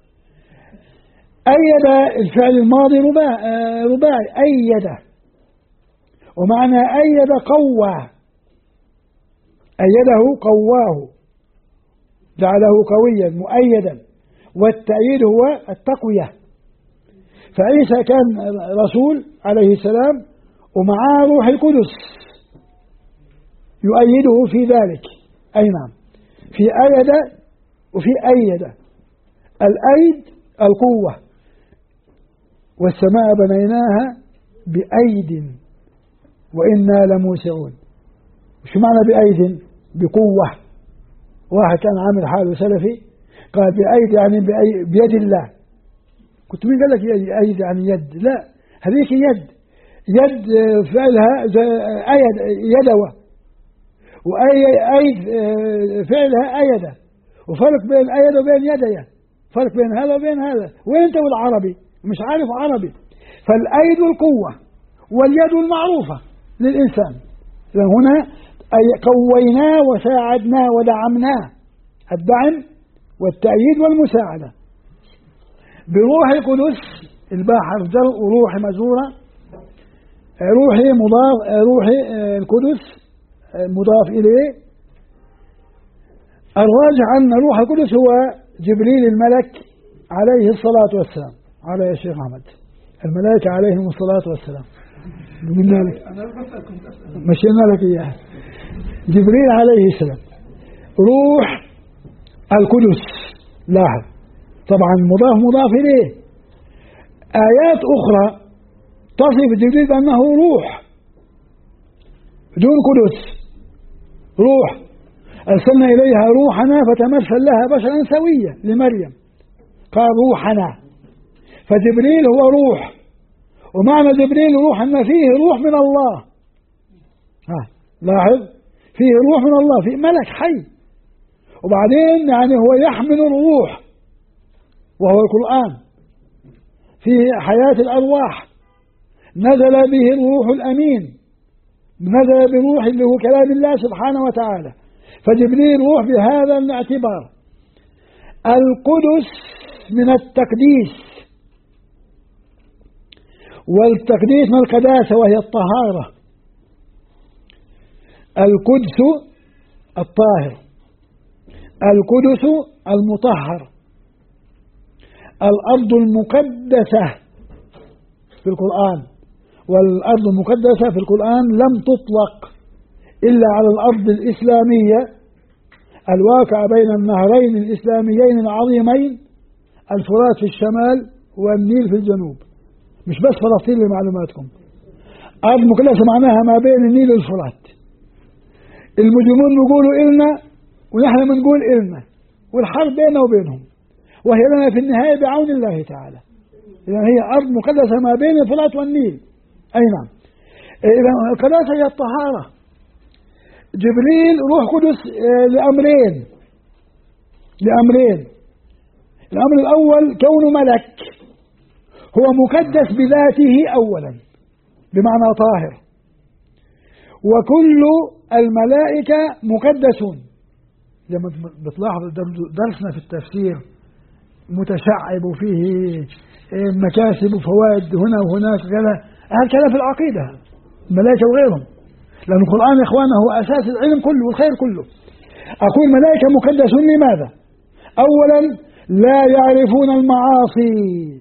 أيد الفعل الماضي رباعي، أيد، ومعنى أيد قوى، أيده قواه جعله قويا مؤيدا، والتأييد هو التقوية. فعيسى كان رسول عليه السلام ومعاه روح القدس يؤيده في ذلك. أي نعم، في أيد وفي أيد. الأيد القوة، والسماء بنيناها بأيد وإنا لموسعون. شو معنى بأيد؟ بقوة. واحد كان عامل حاله سلفي قال بأيد يعني بيد الله. كنت مين قال لك أيد يعني يد؟ لا، هذيك يد فعلها أيد، يدوى، وأيد فعلها أيدة. وفرق بين أيد وبين يدية، فرق بين هذا وبين هذا. وين أنت والعربي مش عارف عربي؟ فالأيد القوة واليد المعروفة للإنسان. هنا قويناه وساعدناه ودعمناه، الدعم والتأييد والمساعدة. بروح القدس، الباء حرف جر وروح مجرورة، روحي مضاف، روحي القدس مضاف إليه. الراجح أن روح القدس هو جبريل الملك عليه الصلاة والسلام. على يا شيخ أحمد، الملائكة عليهم الصلاة والسلام، قلنا لك مشينا لك إياها. جبريل عليه السلام روح القدس. لاحظ طبعا مضاف إليه. آيات أخرى تصف جبريل بأنه روح دون قدس. روح أرسلنا إليها روحنا فتمثل لها بشرا سويا لمريم، قال روحنا. فجبريل هو روح، ومعنى جبريل روح أن فيه روح من الله. لاحظ، فيه روح من الله، فيه ملك حي. وبعدين يعني هو يحمل الروح وهو القرآن، فيه حياة الأرواح، نزل به الروح الأمين نزل بروح اللي هو كلام الله سبحانه وتعالى، فجبريل روح بهذا الاعتبار. القدس من التقديس، والتقديس من القداسة وهي الطهارة. القدس الطاهر، القدس المطهر. الأرض المقدسة في القرآن، والأرض المقدسة في القرآن لم تطلق إلا على الأرض الإسلامية الواقعة بين النهرين الإسلاميين العظيمين، الفرات في الشمال والنيل في الجنوب. مش بس فلسطين لمعلوماتكم، أرض مقدسة معناها ما بين النيل والفرات. المجرمون بيقولوا إلنا ونحن بنقول إلنا، والحرب بيننا وبينهم، وهي لنا في النهاية بعون الله تعالى. إذا هي أرض مقدسة ما بين الفرات والنيل. أي نعم. إذا القداسة هي الطهارة. جبريل روح قدس لأمرين. الأمر الأول كونه ملك، هو مقدس بذاته أولا بمعنى طاهر، وكل الملائكة مقدسون. لما بتلاحظ درسنا في التفسير متشعب وفيه مكاسب وفوائد هنا وهناك كذا، هذا كلام في العقيدة الملائكة وغيرهم، لأن القرآن يا إخوانا هو أساس العلم كله والخير كله. أقول ملائكة مقدسون لماذا؟ أولا لا يعرفون المعاصي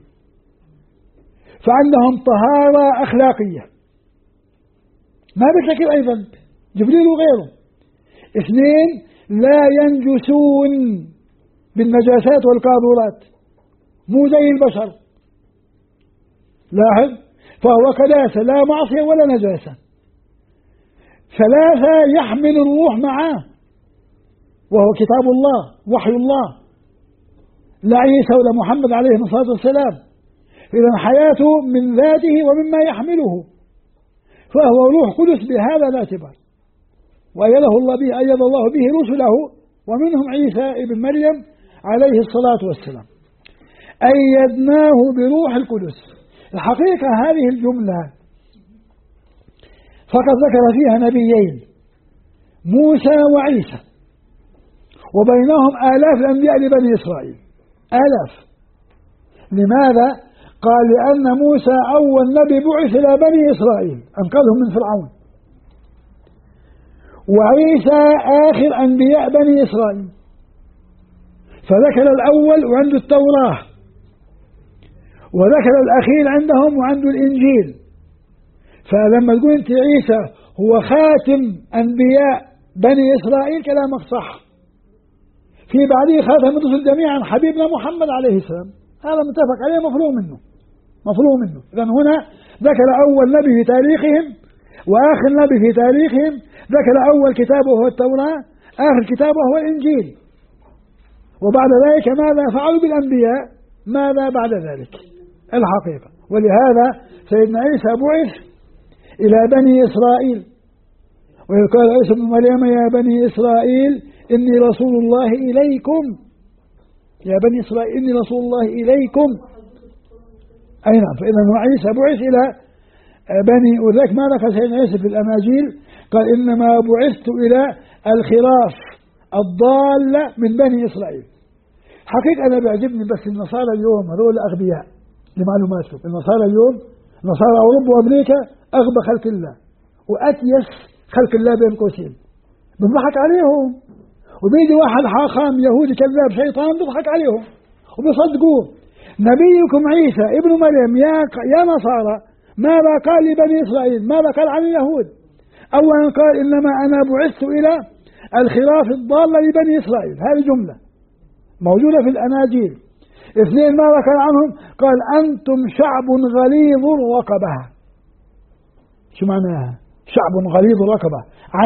فعندهم طهارة أخلاقية، ما بيرتكب أي ذنب، جبريل وغيره. اثنين لا ينجسون بالنجاسات والقاذورات، مو زي البشر. لاحظ، فهو قداسة لا معصية ولا نجاسة. ثلاثة يحمل الروح معاه وهو كتاب الله وحي الله، لا عيسى ولا محمد عليه الصلاة والسلام. إذا حياته من ذاته ومما يحمله، فهو روح قدس بهذا الاعتبار، وأيده الله به رسله، ومنهم عيسى ابن مريم عليه الصلاة والسلام. أيدناه بروح القدس. الحقيقة هذه الجملة فقد ذكر فيها نبيين، موسى وعيسى، وبينهم آلاف الأنبياء لبني إسرائيل، آلاف. لماذا؟ قال لأن موسى أول نبي بعث إلى بني إسرائيل أنقذهم من فرعون، وعيسى آخر أنبياء بني إسرائيل، فذكر الأول وعنده التوراة، وذكر الأخير عندهم وعنده الإنجيل. فلما تقول أنت عيسى هو خاتم أنبياء بني إسرائيل كلامك صح، في بعده خاتم الرسل جميعا حبيبنا محمد عليه السلام، هذا متفق عليه مفروغ منه. إذن هنا ذكر أول نبي في تاريخهم وآخر نبي في تاريخهم، ذكر أول كتابه هو التوراة، آخر كتابه هو الإنجيل. وبعد ذلك ماذا فعلوا بالأنبياء؟ ماذا بعد ذلك؟ الحقيقة. ولهذا سيدنا عيسى بعث إلى بني إسرائيل، ويقال عيسى بن مريم يا بني إسرائيل إني رسول الله إليكم، يا بني إسرائيل إني رسول الله إليكم. أي نعم. فإذا عيسى بعث إلى بني، وذلك ما ذكر سيدنا عيسى في الأناجيل قال إنما بعثت إلى الخراف الضالة من بني إسرائيل. حقيقة أنا بيعجبني بس النصارى اليوم هذول أغبياء لمعلوماتكم. النصارى اليوم، نصارى أوروبا وأمريكا أغبى خلق الله وأتيس خلق الله بين قوسين، بنضحك عليهم، وبيجي واحد حاخام يهودي كذاب شيطان بيضحك عليهم وبيصدقوه. نبيكم عيسى ابن مريم يا نصارى ماذا قال لبني إسرائيل؟ ماذا قال عن اليهود؟ أولا قال إنما أنا بعثت إلى الخراف الضالة لبني إسرائيل، هذه جملة موجودة في الأناجيل. اثنين ماذا قال عنهم؟ قال أنتم شعب غليظ الرقبة. شو معناها؟ شعب غليظ الرقبة،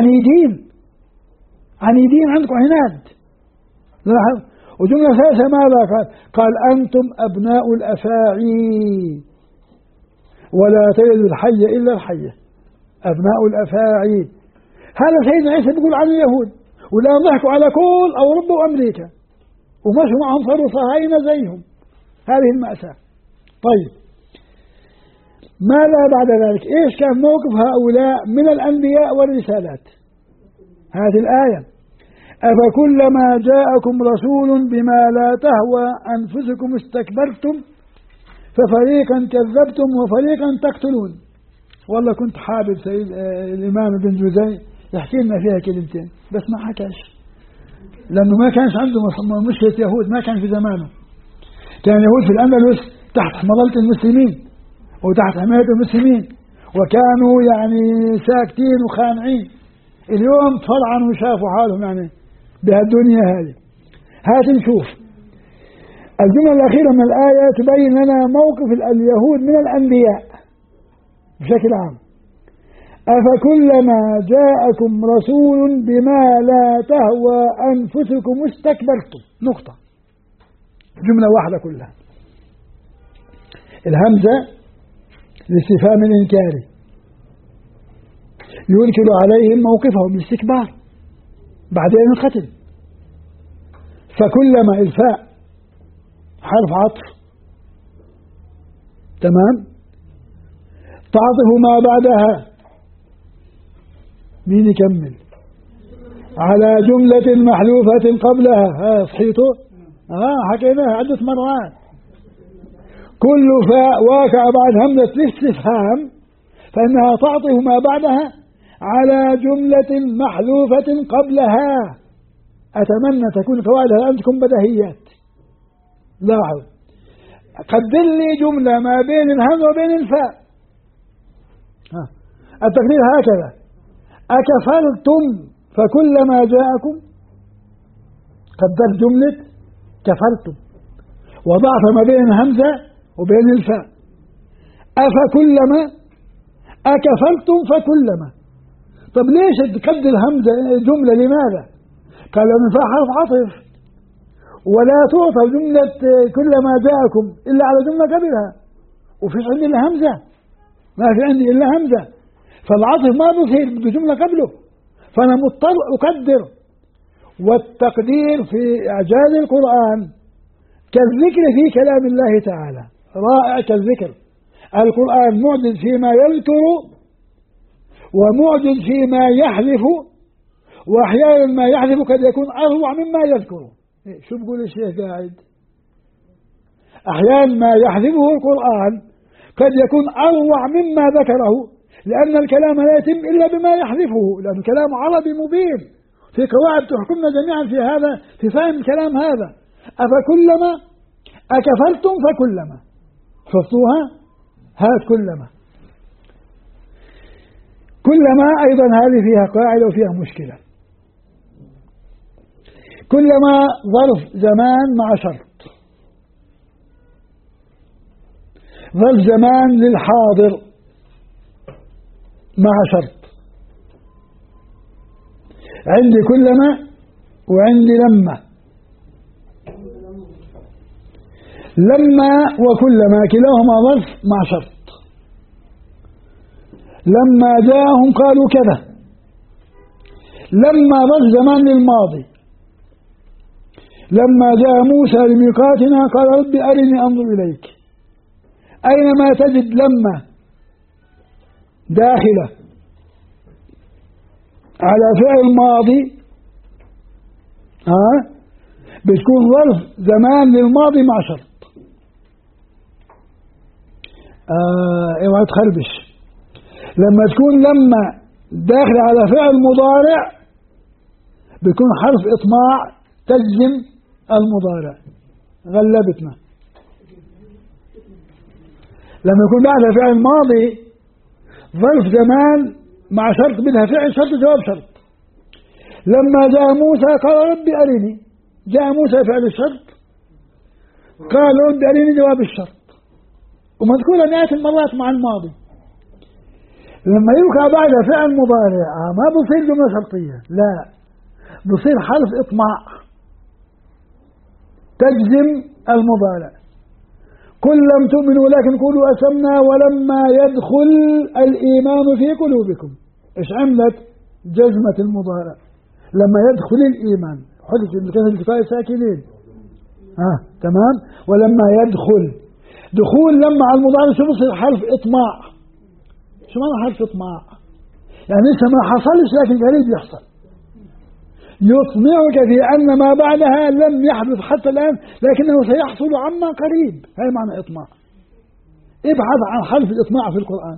عنيدين عندكم عناد. وجملة ثالثة ماذا قال؟ قال أنتم أبناء الأفاعي ولا تجد الحي إلا الحية، أبناء الأفاعي. هذا سيدنا عيسى بيقول عن اليهود، ولا ضحكوا على كل أوروبا وأمريكا ومشوا معهم صاروا صهاينة زيهم. هذه المأساة. طيب، ماذا بعد ذلك؟ إيش كان موقف هؤلاء من الأنبياء والرسالات؟ إيش كان موقف هؤلاء من الأنبياء والرسالات؟ هذه الآية: أفكلما جاءكم رسول بما لا تهوى أنفسكم استكبرتم ففريقا كذبتم وفريقا تقتلون. والله كنت حابب سيد الإمام ابن جوزي يحكي لنا فيها كلمتين، بس ما حكاش، لأنه ما كانش عنده مشكلة يهود، ما كان في زمانه. كان يهود في الأندلس تحت مظلة المسلمين وتحت حماية المسلمين، وكانوا يعني ساكتين وخانعين. اليوم طلعوا وشافوا حالهم يعني بهالدنيا هذه. هات نشوف الجملة الأخيرة من الآية تبين لنا موقف اليهود من الأنبياء بشكل عام. أفكلما جاءكم رسول بما لا تهوى أنفسكم استكبرتم. نقطة، جملة واحدة كلها. الهمزة الاستفهام الإنكاري ينكر عليهم موقفهم الاستكبار بعدين القتل. فكلما الفاء حرف عطف، تمام، تعطف ما بعدها. مين يكمل؟ على جملة محذوفة قبلها. صحيته؟ حكيناها عدة مرات. كل فاء واقع بعد همزة الاستفهام فإنها تعطف ما بعدها على جملة محذوفة قبلها. أتمنى تكون فوائدها أن تكون بديهيات. لاحظ، قدر لي جملة ما بين الهمزة وبين الفاء. التقدير هكذا: أكفرتم فكلما جاءكم. قدر جملة كفرتم وضعت ما بين الهمزة وبين الفاء. أفكلما، أكفرتم فكلما. طب ليش تقدر همزة جملة؟ لماذا؟ قال لأن الفاء حرف عطف، ولا تعطى جملة كلما جاءكم إلا على جملة قبلها، وفيش عندي إلا همزة، ما في عندي إلا همزة، فالعطف ما بصير بجملة قبله، فأنا مضطر أقدر. والتقدير في إعجاز القرآن كالذكر في كلام الله تعالى، رائع كالذكر. القرآن معجز فيما يذكر ومعجز فيما يحذف، وأحيانا ما يحذف قد يكون أروع مما يذكر. شو بقول الشيخ قاعد؟ أحيانا ما يحذفه القرآن قد يكون أروع مما ذكره، لأن الكلام لا يتم إلا بما يحذفه، لأن الكلام عربي مبين، في قواعد تحكمنا جميعا في هذا، في فهم الكلام هذا. أفكلما أكفرتم فكلما. شفتوها؟ هات كلما. كلما أيضا هذه فيها قاعدة وفيها مشكلة. كلما ظرف زمان مع شرط. ظرف زمان للحاضر مع شرط. عندي كلما وعندي لما. لما وكلما كلاهما ظرف مع شرط. لما جاءهم قالوا كذا. لما ظرف زمان للماضي. لما جاء موسى لميقاتنا قال رب أرني أنظر إليك. أينما تجد لما داخلة على فعل ماضي بتكون ظرف زمان للماضي مع شرط. اوعى تخربش. لما تكون لما داخل على فعل مضارع بيكون حرف إطماع تجزم المضارع. غلبتنا. لما يكون بعدها فعل ماضي ظرف زمان مع شرط، بدها فعل شرط جواب شرط. لما جاء موسى قال ربي أرني. جاء موسى فعل الشرط، قال ربي أرني جواب الشرط، ومذكورة مئات المرات مع الماضي. لما يوقع بعد فعل مضارع ما بصير جملة شرطية، لا، بصير حرف إطماع تجزم المضارع. قل لم تؤمنوا لكن قولوا أسلمنا ولما يدخل الإيمان في قلوبكم. إيش عملت؟ جزمة المضارع. لما يدخل الإيمان حدث بكسر الكفاية ساكنين. تمام. ولما يدخل، دخول لما على المضارع شو بصير؟ حرف إطماع. شو معنى حرف إطماع؟ يعني لسه ما حصلش لكن قريب يحصل. يطمعك في أن ما بعدها لم يحدث حتى الآن لكنه سيحصل عما قريب. هذا معنى إطماع. ابحث عن حرف الإطماع في القرآن.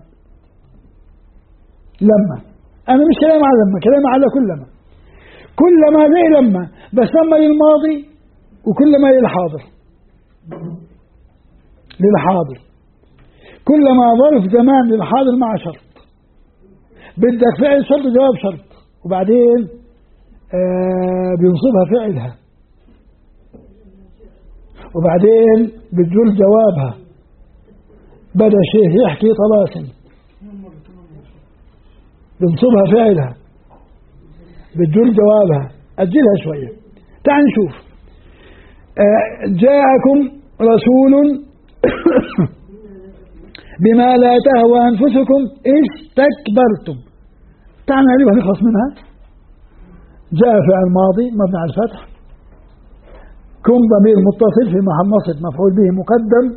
لما، أنا مش كلام على لما، كلام على كلما. كلما زي لما، بس لما للماضي وكلما للحاضر. للحاضر كلما ظرف زمان للحاضر مع شرط. بدك فعل شرط وجواب شرط، وبعدين بينصبها فعلها، وبعدين بتجر جوابها. بدأ شيء يحكي طلاسم بنصبها فعلها، بتجر جوابها. أجلها شوية. تعال نشوف. جاءكم رسول بما لا تهوى أنفسكم استكبرتم. تعال نعرفها نخلص منها. جاء فعل ماضي مبني على الفتح، كن ضمير متصل في محل نصب مفعول به مقدم،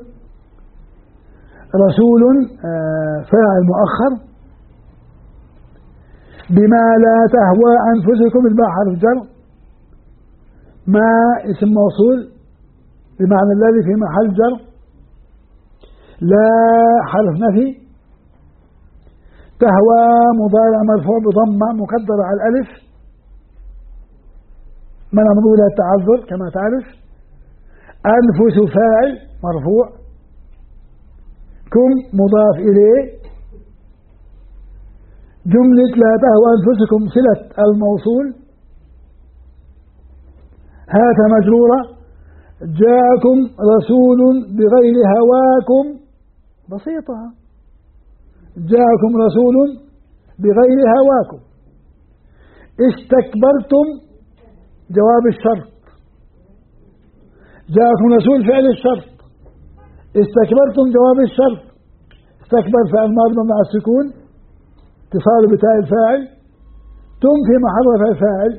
رسول فاعل مؤخر، بما لا تهوى أنفسكم الباء حرف جر، ما اسم موصول بمعنى الذي في محل جر، لا حرف نفي، تهوى مضارع مرفوع بضمة مقدرة على الألف منع من ظهورها التعذر كما تعرف، أنفس فاعل مرفوع، كم مضاف إليه، جملة لا تهوى أنفسكم صلة الموصول، هات مجرورة، جاءكم رسول بغير هواكم بسيطة، جاءكم رسول بغير هواكم، استكبرتم جواب الشرط، جاءكم رسول فعل الشرط، استكبرتم جواب الشرط، استكبر فعل ماضي مع السكون اتصال بتاء الفاعل، تم في محل رفع الفاعل.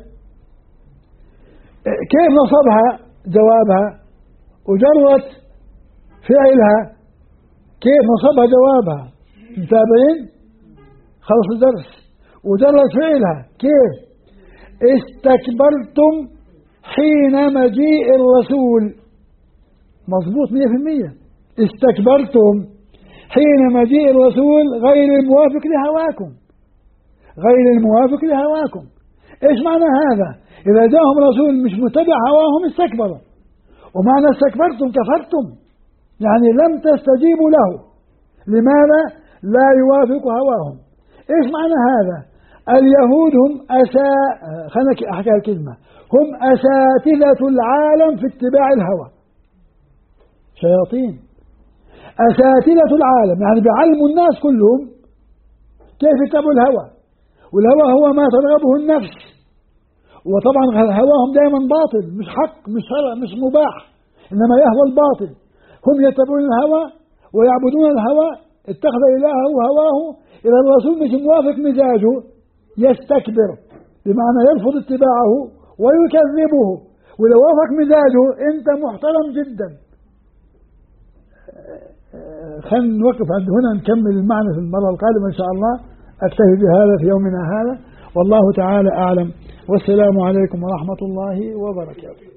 كيف نصبها جوابها وجرت فعلها؟ كيف نصبها جوابها؟ متابعين؟ خلص الدرس. وجرت فعلها كيف؟ استكبرتم حين مجيء الرسول. مضبوط 100%. استكبرتم حين مجيء الرسول غير الموافق لهواكم، غير الموافق لهواكم. ايش معنى هذا؟ إذا جاءهم رسول مش متبع هواهم استكبروا، ومعنى استكبرتم كفرتم، يعني لم تستجيبوا له. لماذا؟ لا يوافق هواهم. ايش معنى هذا؟ اليهود هم خلينا احكي الكلمة، هم أساتذة العالم في اتباع الهوى، شياطين. أساتذة العالم يعني بيعلموا الناس كلهم كيف يتبعوا الهوى، والهوى هو ما ترغبه النفس، وطبعا هواهم دائما باطل، مش حق، مش شرع، مش مباح، إنما يهوى الباطل. هم يتبعون الهوى ويعبدون الهوى، اتخذ إلهه هواه. إذا الرسول مش موافق مزاجه يستكبر، بمعنى يرفض اتباعه ويكذبه. ولو وافق مزاجه أنت محترم جدا. خلينا نوقف عند هنا، نكمل المعنى في المرة القادمة إن شاء الله. أكتفي بهذا في يومنا هذا، والله تعالى أعلم، والسلام عليكم ورحمة الله وبركاته.